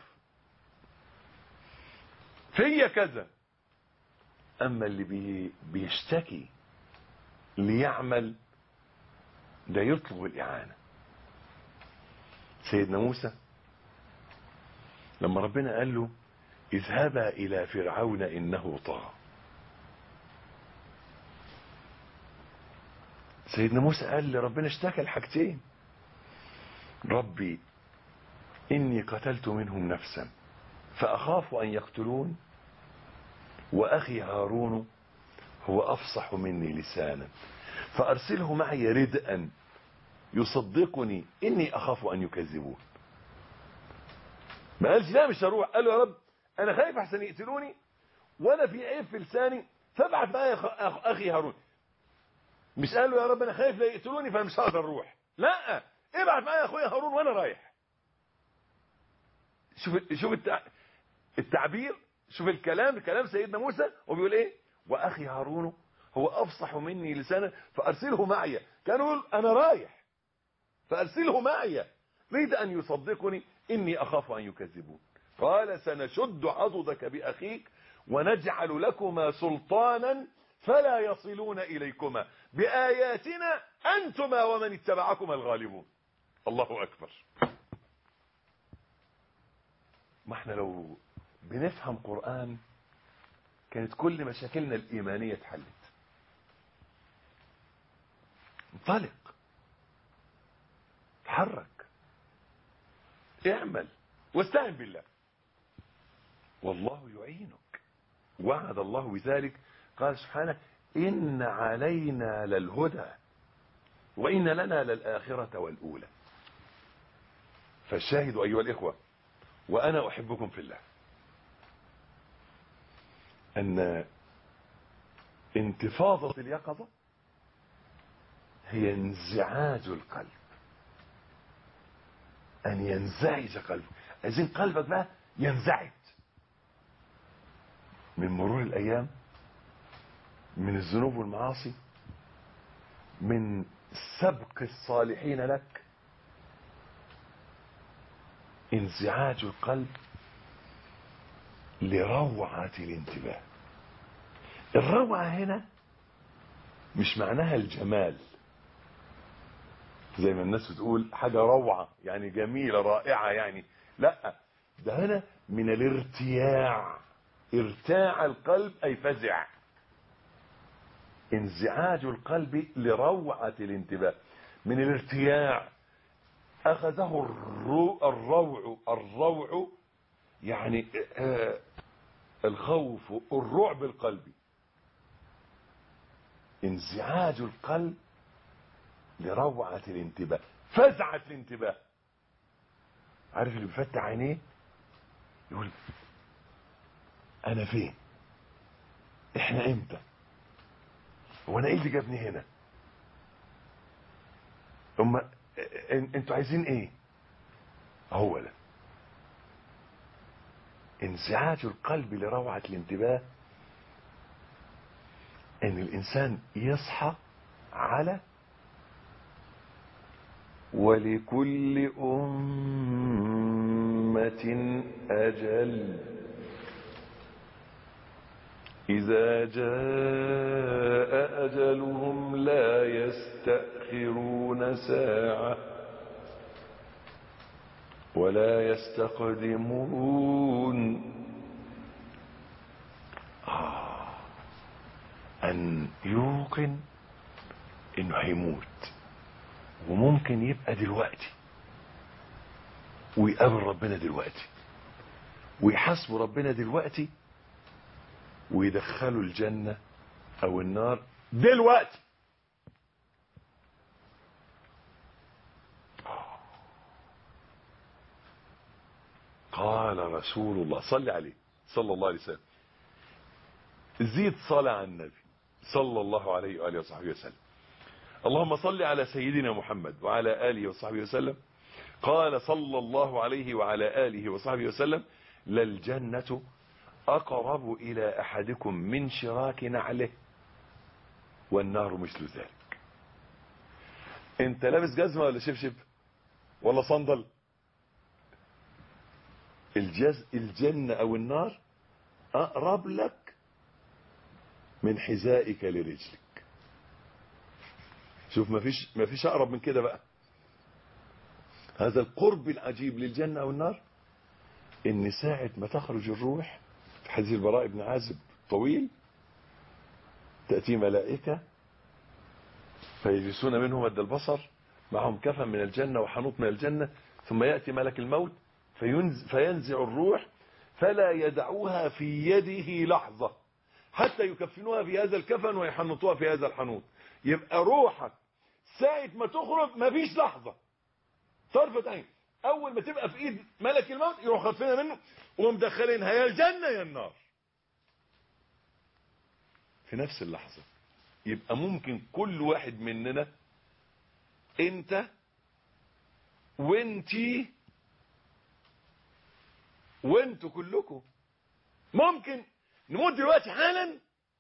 فيا كذا. اما اللي بيشتكي ليعمل ده يطلب الإعانة. سيدنا موسى لما ربنا قال له اذهبا إلى فرعون إنه طغى، سيدنا موسى قال لربنا اشتكى الحاجتين: ربي إني قتلت منهم نفسا فأخاف أن يقتلون، وأخي هارون هو أفصح مني لسانا فأرسله معي ردءا يصدقني إني أخاف أن يكذبون. ما قالش لا مش هروح، قال له يا رب أنا خايف أحسن يقتلوني وأنا في عيب في لساني فابعت معايا أخي هارون. مش قال له يا رب أنا خايف لا يقتلوني فأنا مش هقدر أروح، لا ابعت معايا أخويا هارون وأنا رايح. شوف التعبير، شوف كلام سيدنا موسى وبيقول ايه؟ واخي هارون هو افصح مني لسانا فارسله معي. كان يقول انا رايح فارسله معي ريد ان يصدقني اني اخاف ان يكذبون. قال سنشد عضدك باخيك ونجعل لكما سلطانا فلا يصلون اليكما باياتنا انتما ومن اتبعكما الغالبون. الله اكبر. ما احنا لو بنفهم قرآن كانت كل مشاكلنا الإيمانية اتحلت. انطلق، تحرك، اعمل واستعن بالله والله يعينك. وعد الله بذلك. قال سبحانه إن علينا للهدى وإن لنا للآخرة والأولى. فالشاهد أيها الإخوة، وأنا أحبكم في الله، أن انتفاضة اليقظة هي انزعاج القلب، أن ينزعج قلبك. عايزين قلبك بقى ينزعج من مرور الأيام، من الذنوب والمعاصي، من سبق الصالحين لك. انزعاج القلب لروعة الانتباه. الروعة هنا مش معناها الجمال، زي ما الناس بتقول حاجة روعة يعني جميلة رائعة يعني، لا، ده هنا من الارتياع. ارتاع القلب أي فزع. انزعاج القلب لروعة الانتباه، من الارتياع. أخذه الروع يعني الخوف، الرعب القلبي. انزعاج القلب لروعة الانتباه، فزعة الانتباه. عارف اللي بيفتح عينيه يقول انا فين؟ احنا امتى؟ هو انا ايه اللي جابني هنا؟ انتوا عايزين ايه؟ هو ده انزعاج القلب لروعة الانتباه، ان الانسان يصحى على ولكل أمة أجل إذا جاء أجلهم لا يستأخرون ساعة ولا يستقدمون. أن يوقن إنه هيموت، وممكن يبقى دلوقتي ويقابل ربنا دلوقتي ويحاسب ربنا دلوقتي ويدخله الجنة او النار دلوقتي. قال رسول الله صلى عليه صلى الله عليه وسلم، زيد صلاة على النبي صلى الله عليه وآله وصحبه وسلم. اللهم صل على سيدنا محمد وعلى آله وصحبه وسلم. قال صلى الله عليه وعلى آله وصحبه وسلم: للجنة أقرب إلى أحدكم من شراك نعله والنار مثل ذلك. انت لابس جزمة ولا شبشب ولا صندل؟ الجنة أو النار أقرب لك من حذائك لرجلك. شوف مفيش أقرب من كده بقى. هذا القرب العجيب للجنة أو النار، إن ساعة ما تخرج الروح في حديث البراء بن عازب طويل، تأتي ملائكة فيجلسون منهم مد البصر، معهم كفن من الجنة وحنوط من الجنة، ثم يأتي ملك الموت فينزع الروح فلا يدعوها في يده لحظة حتى يكفنوها في هذا الكفن ويحنطوها في هذا الحنوط. يبقى روحك ساعة ما تخرج مفيش لحظة، طرفة عين، أول ما تبقى في إيد ملك الموت يروح خطفينها منه ومدخلينها يا الجنة يا النار في نفس اللحظة. يبقى ممكن كل واحد مننا، انت وانتي وانتوا كلكم، ممكن نموت دلوقتي حالا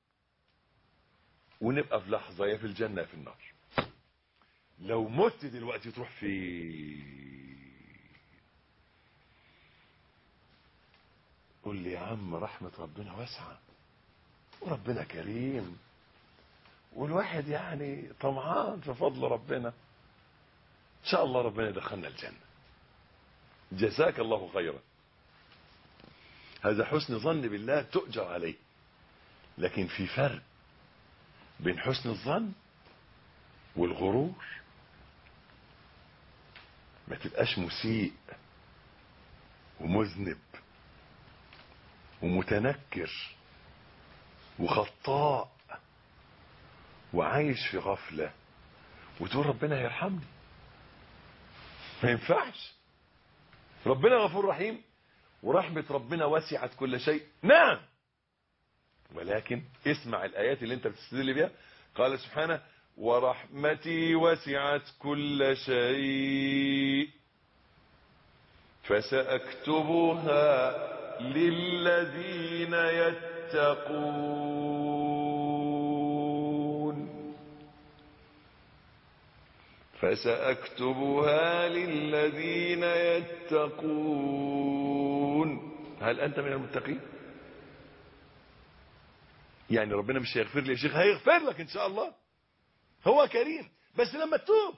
ونبقى في لحظة يا في الجنة يا في النار. لو مت دلوقتي تروح فين؟ قول لي يا عم رحمة ربنا واسعة وربنا كريم والواحد يعني طمعان في فضل ربنا، ان شاء الله ربنا يدخلنا الجنة. جزاك الله خيرا. هذا حسن ظن بالله تؤجر عليه، لكن في فرق بين حسن الظن والغرور. ما تبقاش مسيء ومذنب ومتنكر وخطاء وعايش في غفلة وتقول ربنا هيرحمني. ما ينفعش. ربنا غفور رحيم، ورحمة ربنا وسعت كل شيء، نعم، ولكن اسمع الآيات اللي انت بتستدل بها. قال سبحانه: ورحمتي وسعت كل شيء فسأكتبها للذين يتقون. فسأكتبها للذين يتقون. هل أنت من المتقين؟ يعني ربنا مش هيغفر لي يا شيخ، هيغفر لك إن شاء الله، هو كريم، بس لما تتوب.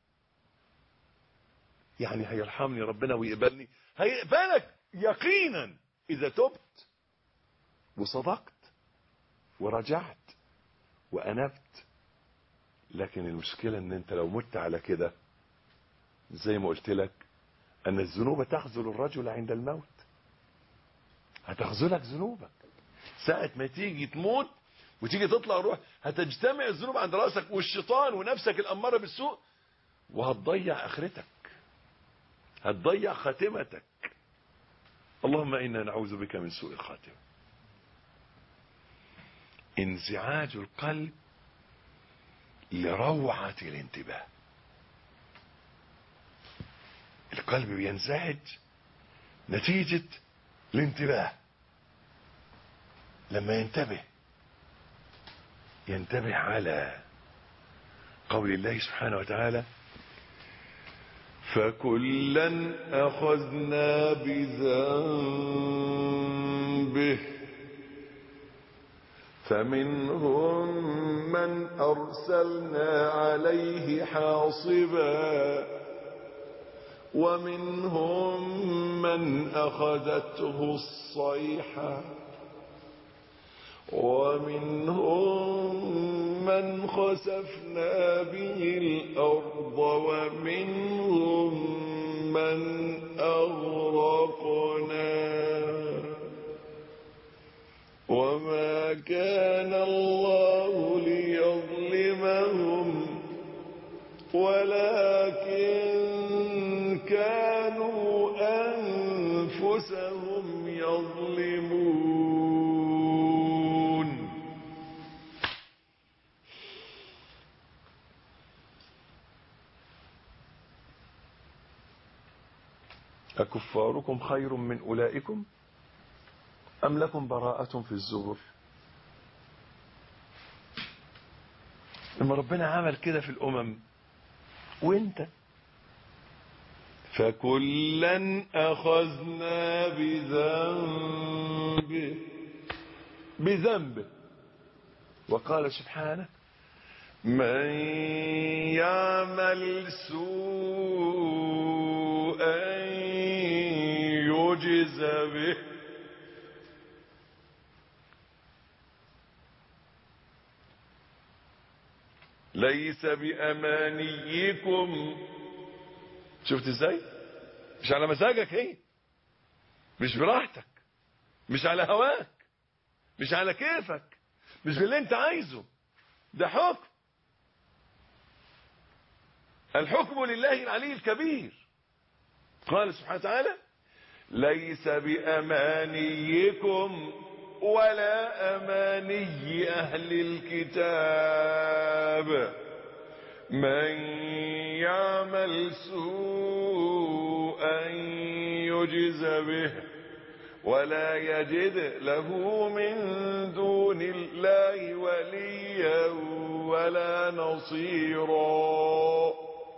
يعني هيرحمني ربنا ويقبلني، هيقبلك يقينا إذا تبت وصدقت ورجعت وأنبت. لكن المشكلة ان انت لو مت على كده، زي ما قلت لك، ان الذنوب تخذل الرجل عند الموت. هتخذلك ذنوبك ساعة ما تيجي تموت وتيجي تطلع روح، هتجتمع الذنوب عند رأسك والشيطان ونفسك الأمارة بالسوء، وهتضيع آخرتك، هتضيع خاتمتك. اللهم إنا نعوذ بك من سوء الخاتمة. انزعاج القلب لروعة الانتباه. القلب بينزعج نتيجة الانتباه. لما ينتبه على قول الله سبحانه وتعالى: فكلا أخذنا بذنبه فمنهم من أرسلنا عليه حاصبا ومنهم من أخذته الصيحة ومنهم من خسفنا به الأرض ومنهم من أغرقنا وما كان الله ليظلمهم ولكن كانوا أنفسهم يظلمون. أكفاركم خير من أولئكم أم لكم براءة في الزبر؟ لما ربنا عمل كده في الأمم وانت، فكلا أخذنا بذنبه. وقال سبحانه: من يعمل سوءا يجز به ليس بأمانيكم. شفت ازاي؟ مش على مزاجك، هي مش براحتك، مش على هواك، مش على كيفك، مش باللي انت عايزه، ده حكم. الحكم لله العلي الكبير. قال سبحانه وتعالى: ليس بأمانيكم ولا أماني أهل الكتاب من يعمل سوءا يجز به ولا يجد له من دون الله وليا ولا نصيرا.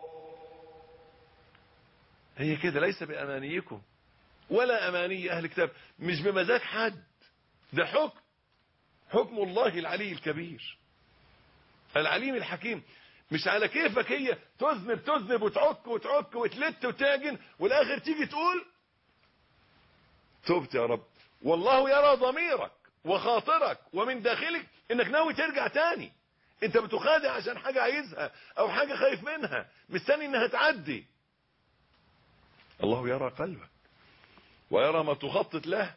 هي كده، ليس بأمانيكم ولا أماني أهل الكتاب، مش بمزاج حد، ده حكم الله العلي الكبير العليم الحكيم. مش على كيفك، هي تذنب وتعك وتلت وتاجن، والآخر تيجي تقول تبت يا رب، والله يرى ضميرك وخاطرك ومن داخلك انك ناوي ترجع تاني. انت بتخادع عشان حاجة عايزها او حاجة خايف منها، مستني انها تعدي. الله يرى قلبك ويرى ما تخطط له،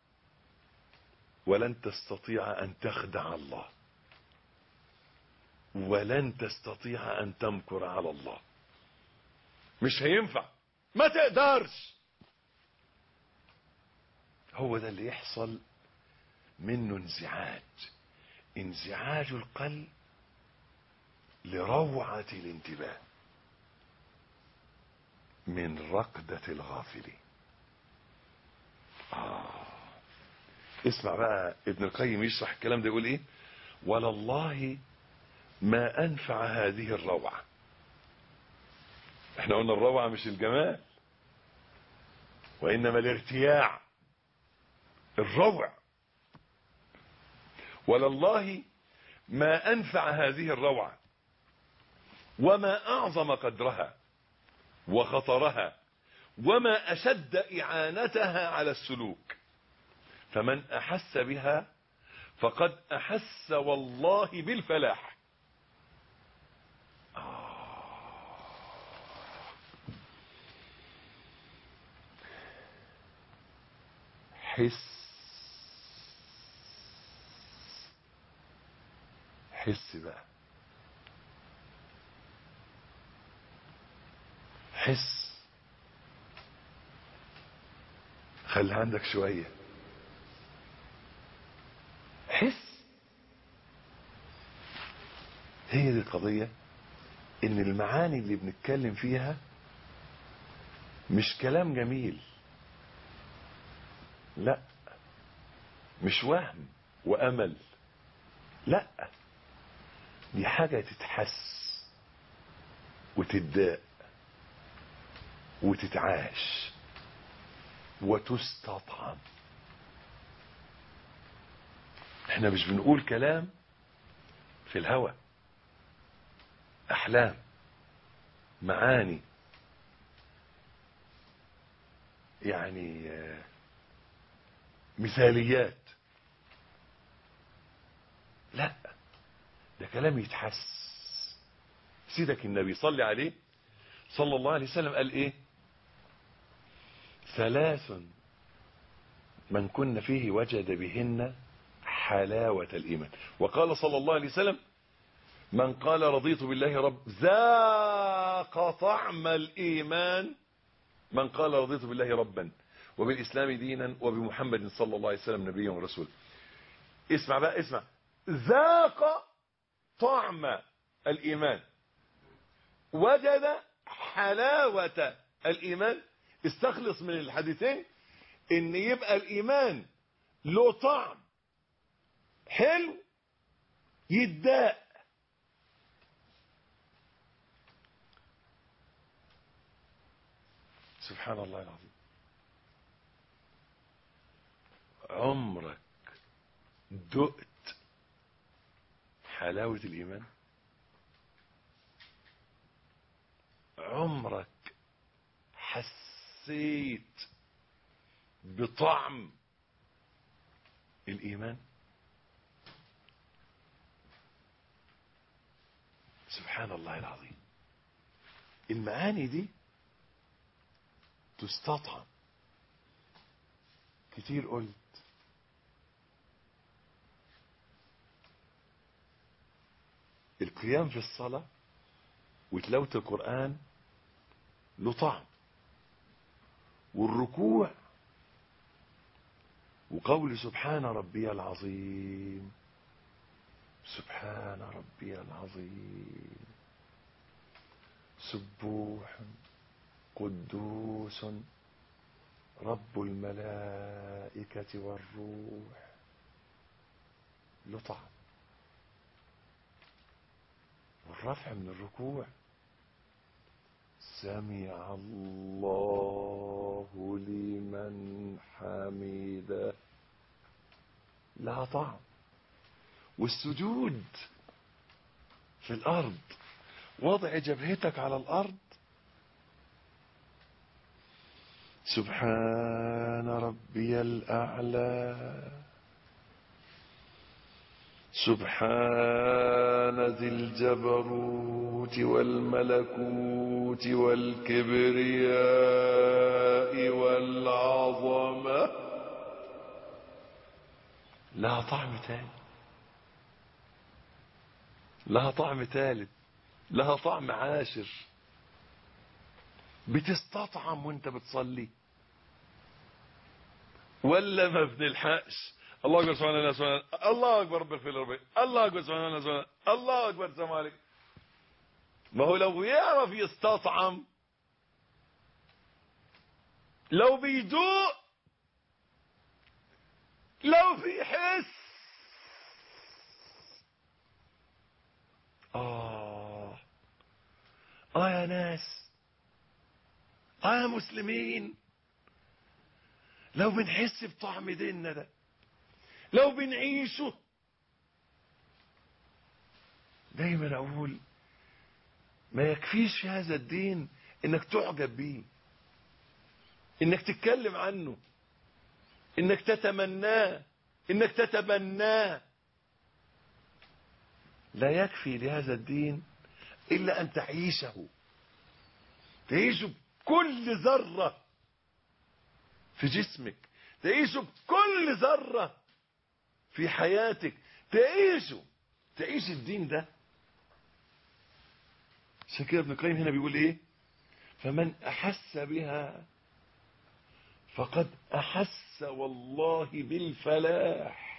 ولن تستطيع ان تخدع الله ولن تستطيع أن تمكر على الله. مش هينفع، ما تقدرش. هو ده اللي يحصل منه انزعاج القلب لروعة الانتباه من رقدة الغافلين. اسمع بقى ابن القيم يشرح الكلام ده، يقول ايه: ولله ما انفع هذه الروعة. احنا قلنا الروعة مش الجمال، وانما الارتياع، الروع. ولله ما انفع هذه الروعة وما اعظم قدرها وخطرها وما اشد اعانتها على السلوك. فمن احس بها فقد احس والله بالفلاح. حس بقى، حس، خلي عندك شوية حس. هي دي القضية، ان المعاني اللي بنتكلم فيها مش كلام جميل، لا، مش وهم وامل، لا، دي حاجة تتحس وتداء وتتعاش وتستطعم. احنا مش بنقول كلام في الهوى، احلام، معاني، يعني مثاليات، لا، ده كلام يتحس. سيدك النبي صلى عليه صلى الله عليه وسلم قال ايه: ثلاث من كن فيه وجد بهن حلاوة الإيمان. وقال صلى الله عليه وسلم: من قال رضيت بالله رب ذاق طعم الإيمان. من قال رضيت بالله ربا وبالإسلام دينا وبمحمد صلى الله عليه وسلم نبيا ورسولا. اسمع بقى، اسمع، ذاق طعم الإيمان، وجد حلاوة الإيمان. استخلص من الحديثين ان يبقى الإيمان له طعم حلو يداء. سبحان الله العظيم. عمرك دقت حلاوة الإيمان؟ عمرك حسيت بطعم الإيمان؟ سبحان الله العظيم. المعاني دي تستطعم. كتير قلت القيام في الصلاة وتلاوة القرآن له طعم، والركوع وقول سبحان ربي العظيم، سبحان ربي العظيم، سبوح قدوس رب الملائكة والروح، له طعم. والرفع من الركوع، سمع الله لمن حمده، لها طعم. والسجود في الأرض، وضع جبهتك على الأرض، سبحان ربي الأعلى، سبحان ذي الجبروت والملكوت والكبرياء والعظمة، لها طعم تاني، لها طعم ثالث، لها طعم عاشر. بتستطعم وانت بتصلي ولا ما بنلحقش؟ الله اكبر سبحان الله سبحان الله، الله اكبر رب الفيل ربي، الله اكبر سبحان الله سبحان الله، الله اكبر السلام عليكم. ما هو لو يعرف يستطعم، لو بيدوق، لو بيحس، يا ناس، يا مسلمين، لو بنحس بطعم ديننا ده، لو بنعيشه. دايما اقول ما يكفيش في هذا الدين انك تعجب بيه، انك تتكلم عنه، انك تتمناه، انك تتبناه. لا يكفي لهذا الدين الا ان تعيشه، تعيشه بكل ذرة في جسمك، تعيشه بكل ذرة في حياتك، تعيش الدين ده. عشان كده ابن القيم هنا بيقول ايه؟ فمن احس بها فقد احس والله بالفلاح.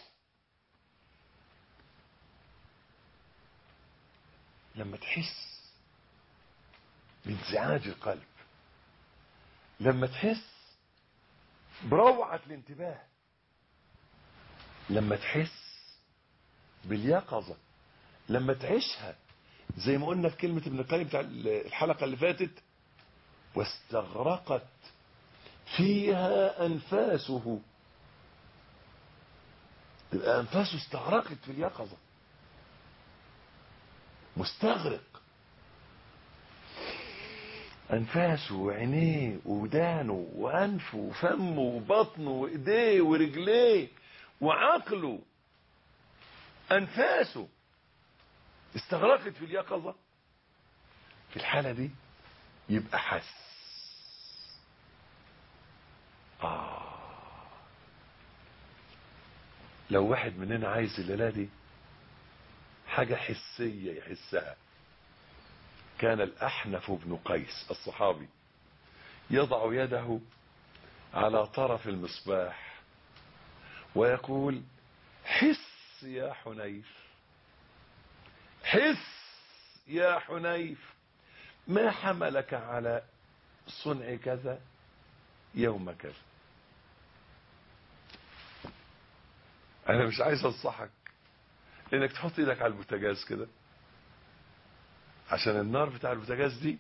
لما تحس بانزعاج القلب، لما تحس بروعة الانتباه، لما تحس باليقظة، لما تعيشها زي ما قلنا في كلمة ابن القيم بتاع الحلقة اللي فاتت، واستغرقت فيها أنفاسه. تبقى أنفاسه استغرقت في اليقظة، مستغرق، أنفاسه وعينيه ودانه وأنفه وفمه وبطنه وإيديه ورجليه وعقله، أنفاسه استغرقت في اليقظة. في الحالة دي يبقى حس. لو واحد مننا عايز الليلة دي حاجة حسية يحسها، كان الأحنف بن قيس الصحابي يضع يده على طرف المصباح ويقول: حس يا حنيف، حس يا حنيف، ما حملك على صنع كذا يوم كذا. انا مش عايز انصحك انك تحط ايدك على البوتاجاز كده، عشان النار بتاع البوتاجاز دي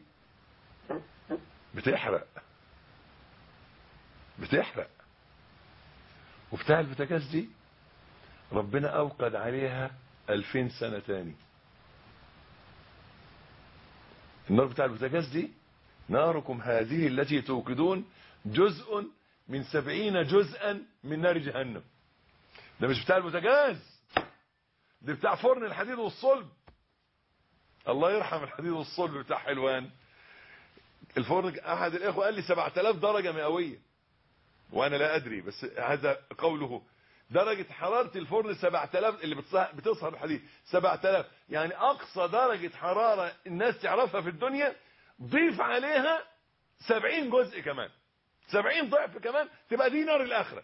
بتحرق، وبتاع البوتاجاز دي ربنا اوقد عليها 2000 سنة تاني. النار بتاع البوتاجاز دي، ناركم هذه التي توقدون جزء من 70 جزءا من نار جهنم. ده مش بتاع البوتاجاز، ده بتاع فرن الحديد والصلب. الله يرحم الحديد والصلب بتاع حلوان. الفرن احد الاخوه قال لي 7000 درجة مئوية، وانا لا ادري، بس هذا قوله. درجة حرارة الفرن 7000 اللي بتصهر الحديد 7000، يعني اقصى درجة حرارة الناس تعرفها في الدنيا، ضيف عليها 70 جزء كمان، 70 ضعف كمان، تبقى دي نار الاخرة.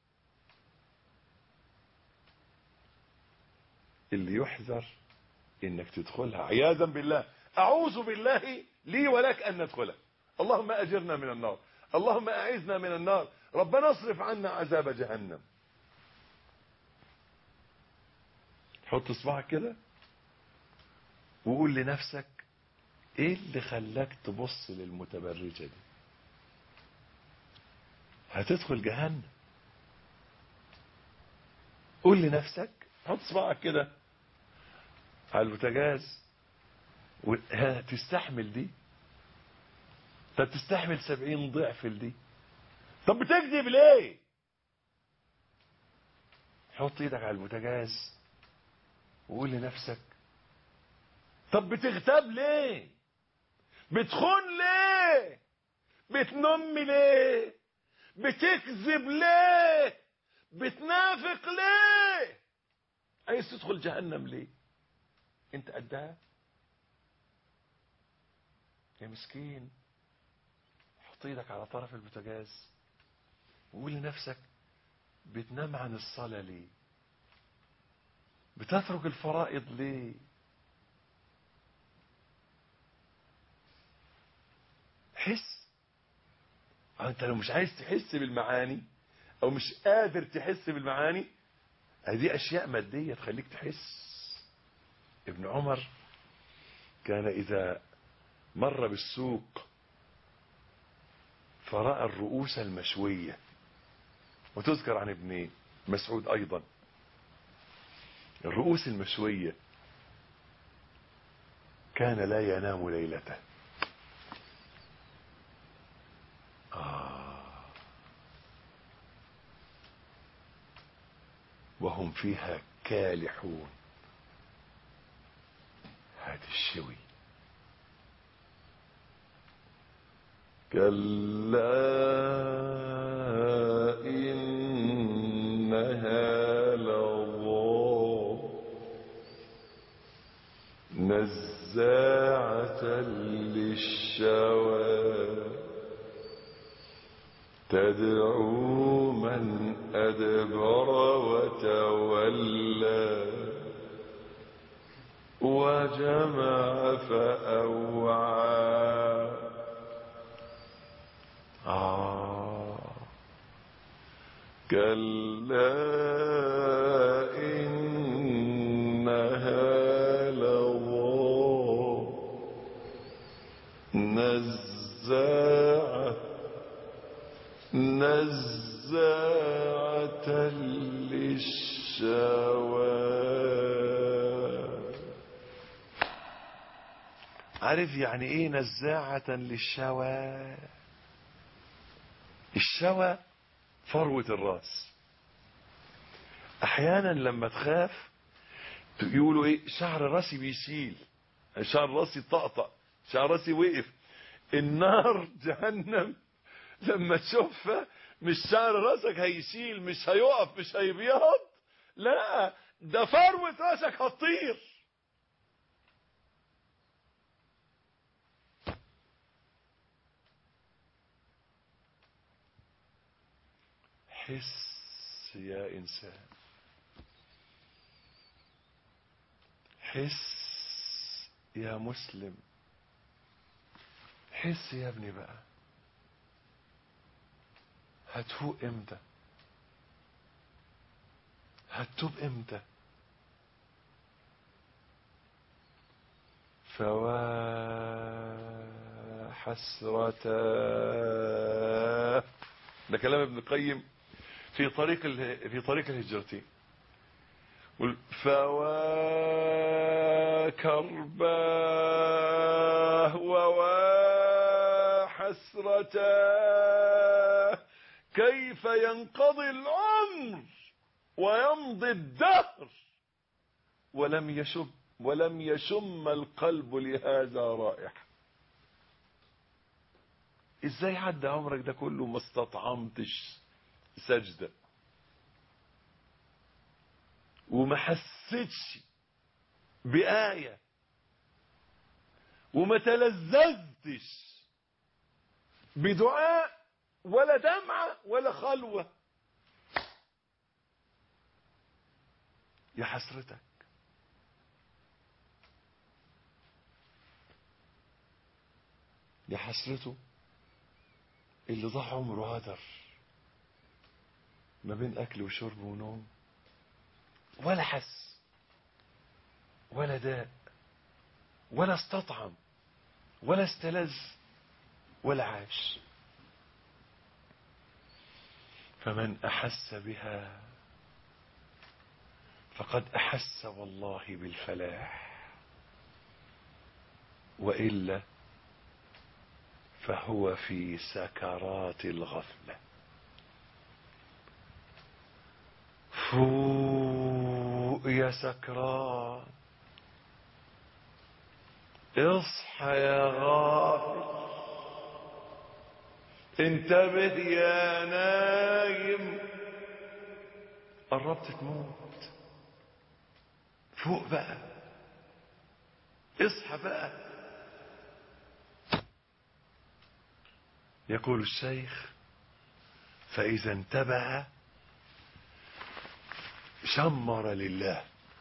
اللي يحذر انك تدخلها عياذا بالله. اعوذ بالله لي ولك ان ندخلها. اللهم اجرنا من النار، اللهم اعذنا من النار، ربنا اصرف عنا عذاب جهنم. حط اصبعك كده وقول لنفسك: ايه اللي خلاك تبص للمتبرجة دي؟ هتدخل جهنم. قول لنفسك، حط اصبعك كده على البوتاجاز، هتستحمل دي؟ طب تستحمل 70 ضعف دي؟ طب بتكذب ليه؟ حط ايدك على البوتاجاز وقول لنفسك: طب بتغتاب ليه؟ بتخون ليه؟ بتنم ليه؟ بتكذب ليه؟ بتنافق ليه؟ عايز تدخل جهنم ليه؟ انت قدها يا مسكين. حط ايدك على طرف البوتاجاز وقول لنفسك بتنام عن الصلاة ليه؟ بتترك الفرائض ليه؟ حس. انت لو مش عايز تحس بالمعاني او مش قادر تحس بالمعاني، هذه اشياء مادية تخليك تحس. ابن عمر كان اذا مر بالسوق فرأى الرؤوس المشوية، وتذكر عن ابن مسعود ايضا الرؤوس المشوية، كان لا ينام ليلته. وهم فيها كالحون. هذا الشوي. كلا إنها لظى نزاعة للشوى تدعو من أدبر وتولى وجمع فأوعى. كلا إنها لظى نزاعة للشوى. عارف يعني ايه نزاعة للشوى؟ الشوى فروة الراس. احيانا لما تخاف يقولوا ايه؟ شعر راسي بيشيل، شعر راسي طقطق، شعر راسي وقف. النار جهنم لما تشوفها مش شعر راسك هيشيل، مش هيقف، مش هيبيض، لا، ده فروة راسك هتطير. حس يا إنسان، حس يا مسلم، حس يا ابني بقى. هتفوق امتى؟ هتتوب امتى؟ فوا حسرة. ده كلام ابن القيم في طريق الهجرتين. فوا كرباه ووا حسرة كيف ينقضي العمر ويمضي الدهر ولم يشم القلب لهذا رائحة. ازاي عدى عمرك ده كله ما استطعمتش سجدة وما حسيتش بآية وما تلذذتش بدعاء ولا دمعة ولا خلوة؟ يا حسرتك. يا حسرته اللي ضاع عمره هدر ما بين أكل وشرب ونوم، ولا حس ولا داء ولا استطعم ولا استلذ ولا عاش. فمن أحس بها فقد أحس والله بالفلاح، وإلا فهو في سكرات الغفلة. فوق يا سكران، اصحى يا غافل، انتبه يا نايم، قربت تموت. فوق بقى، اصحى بقى. يقول الشيخ: فإذا انتبه شمر لله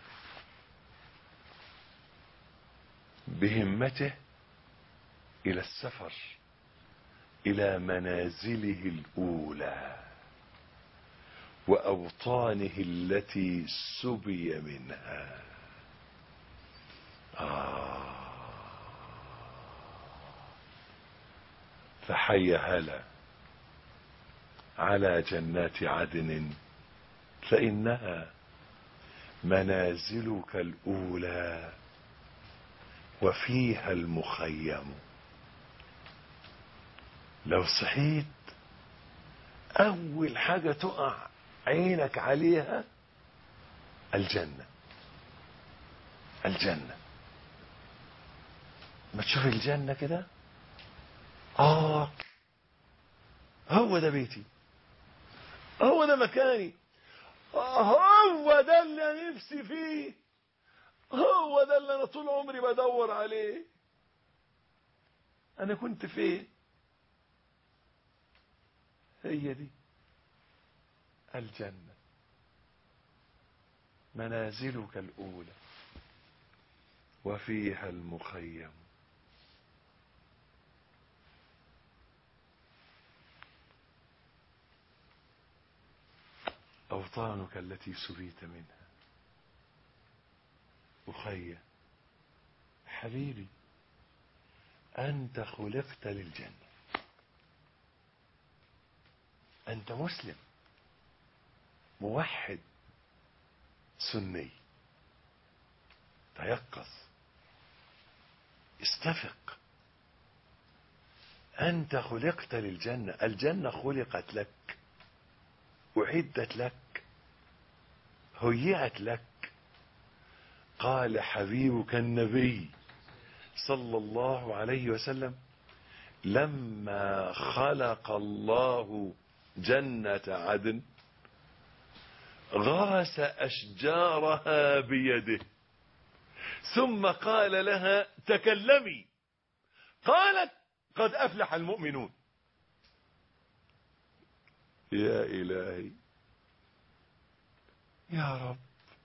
بهمته إلى السفر إلى منازله الأولى وأوطانه التي سبي منها. فحي هلا على جنات عدن فإنها منازلك الأولى وفيها المخيم. لو صحيت أول حاجة تقع عينك عليها الجنة. الجنة ما تشوف الجنة كده، هو ده بيتي، هو ده مكاني، هو ده اللي أنا نفسي فيه، هو ده اللي أنا طول عمري بدور عليه. أنا كنت فين؟ هي دي الجنة، منازلك الأولى وفيها المخيم. أوطانك التي سبيت منها. أخي حبيبي، أنت خلقت للجنة. أنت مسلم موحد سني، تيقظ، استفق. أنت خلقت للجنة. الجنة خلقت لك، أعدت لك، هيئت لك. قال حبيبك النبي صلى الله عليه وسلم: لما خلق الله جنة عدن غرس أشجارها بيده ثم قال لها: تكلمي. قالت: قد أفلح المؤمنون. يا إلهي، يا رب،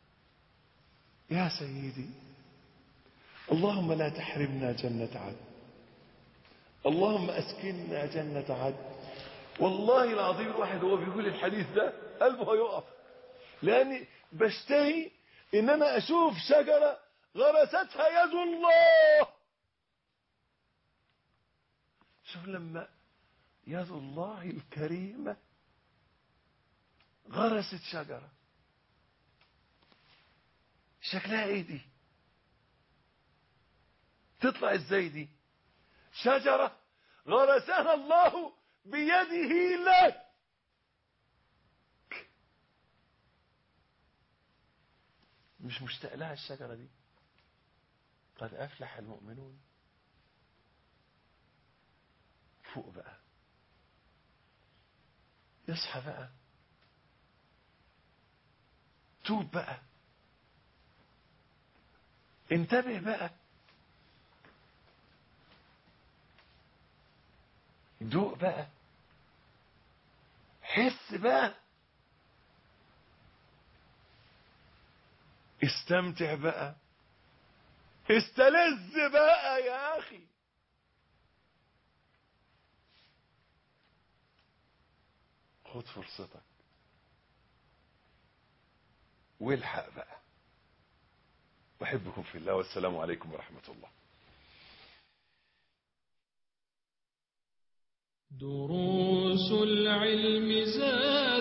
يا سيدي، اللهم لا تحرمنا جنة عدن، اللهم أسكننا جنة عدن. والله العظيم الواحد هو بيقول الحديث ده قلبه هيقف، لأني بشتهي إن أنا أشوف شجرة غرستها يد الله. شوف لما يد الله الكريمة غرست شجرة، شكلها ايه دي؟ تطلع ازاي دي؟ شجرة غرسها الله بيده لك. مش مشتاق لها الشجرة دي؟ قد أفلح المؤمنون. فوق بقى، يصحى بقى، توب بقى، انتبه بقى، دوق بقى، حس بقى، استمتع بقى، استلذ بقى يا أخي. خد فرصتك والحق بقى. أحبكم في الله، والسلام عليكم ورحمة الله. دروس العلم زاد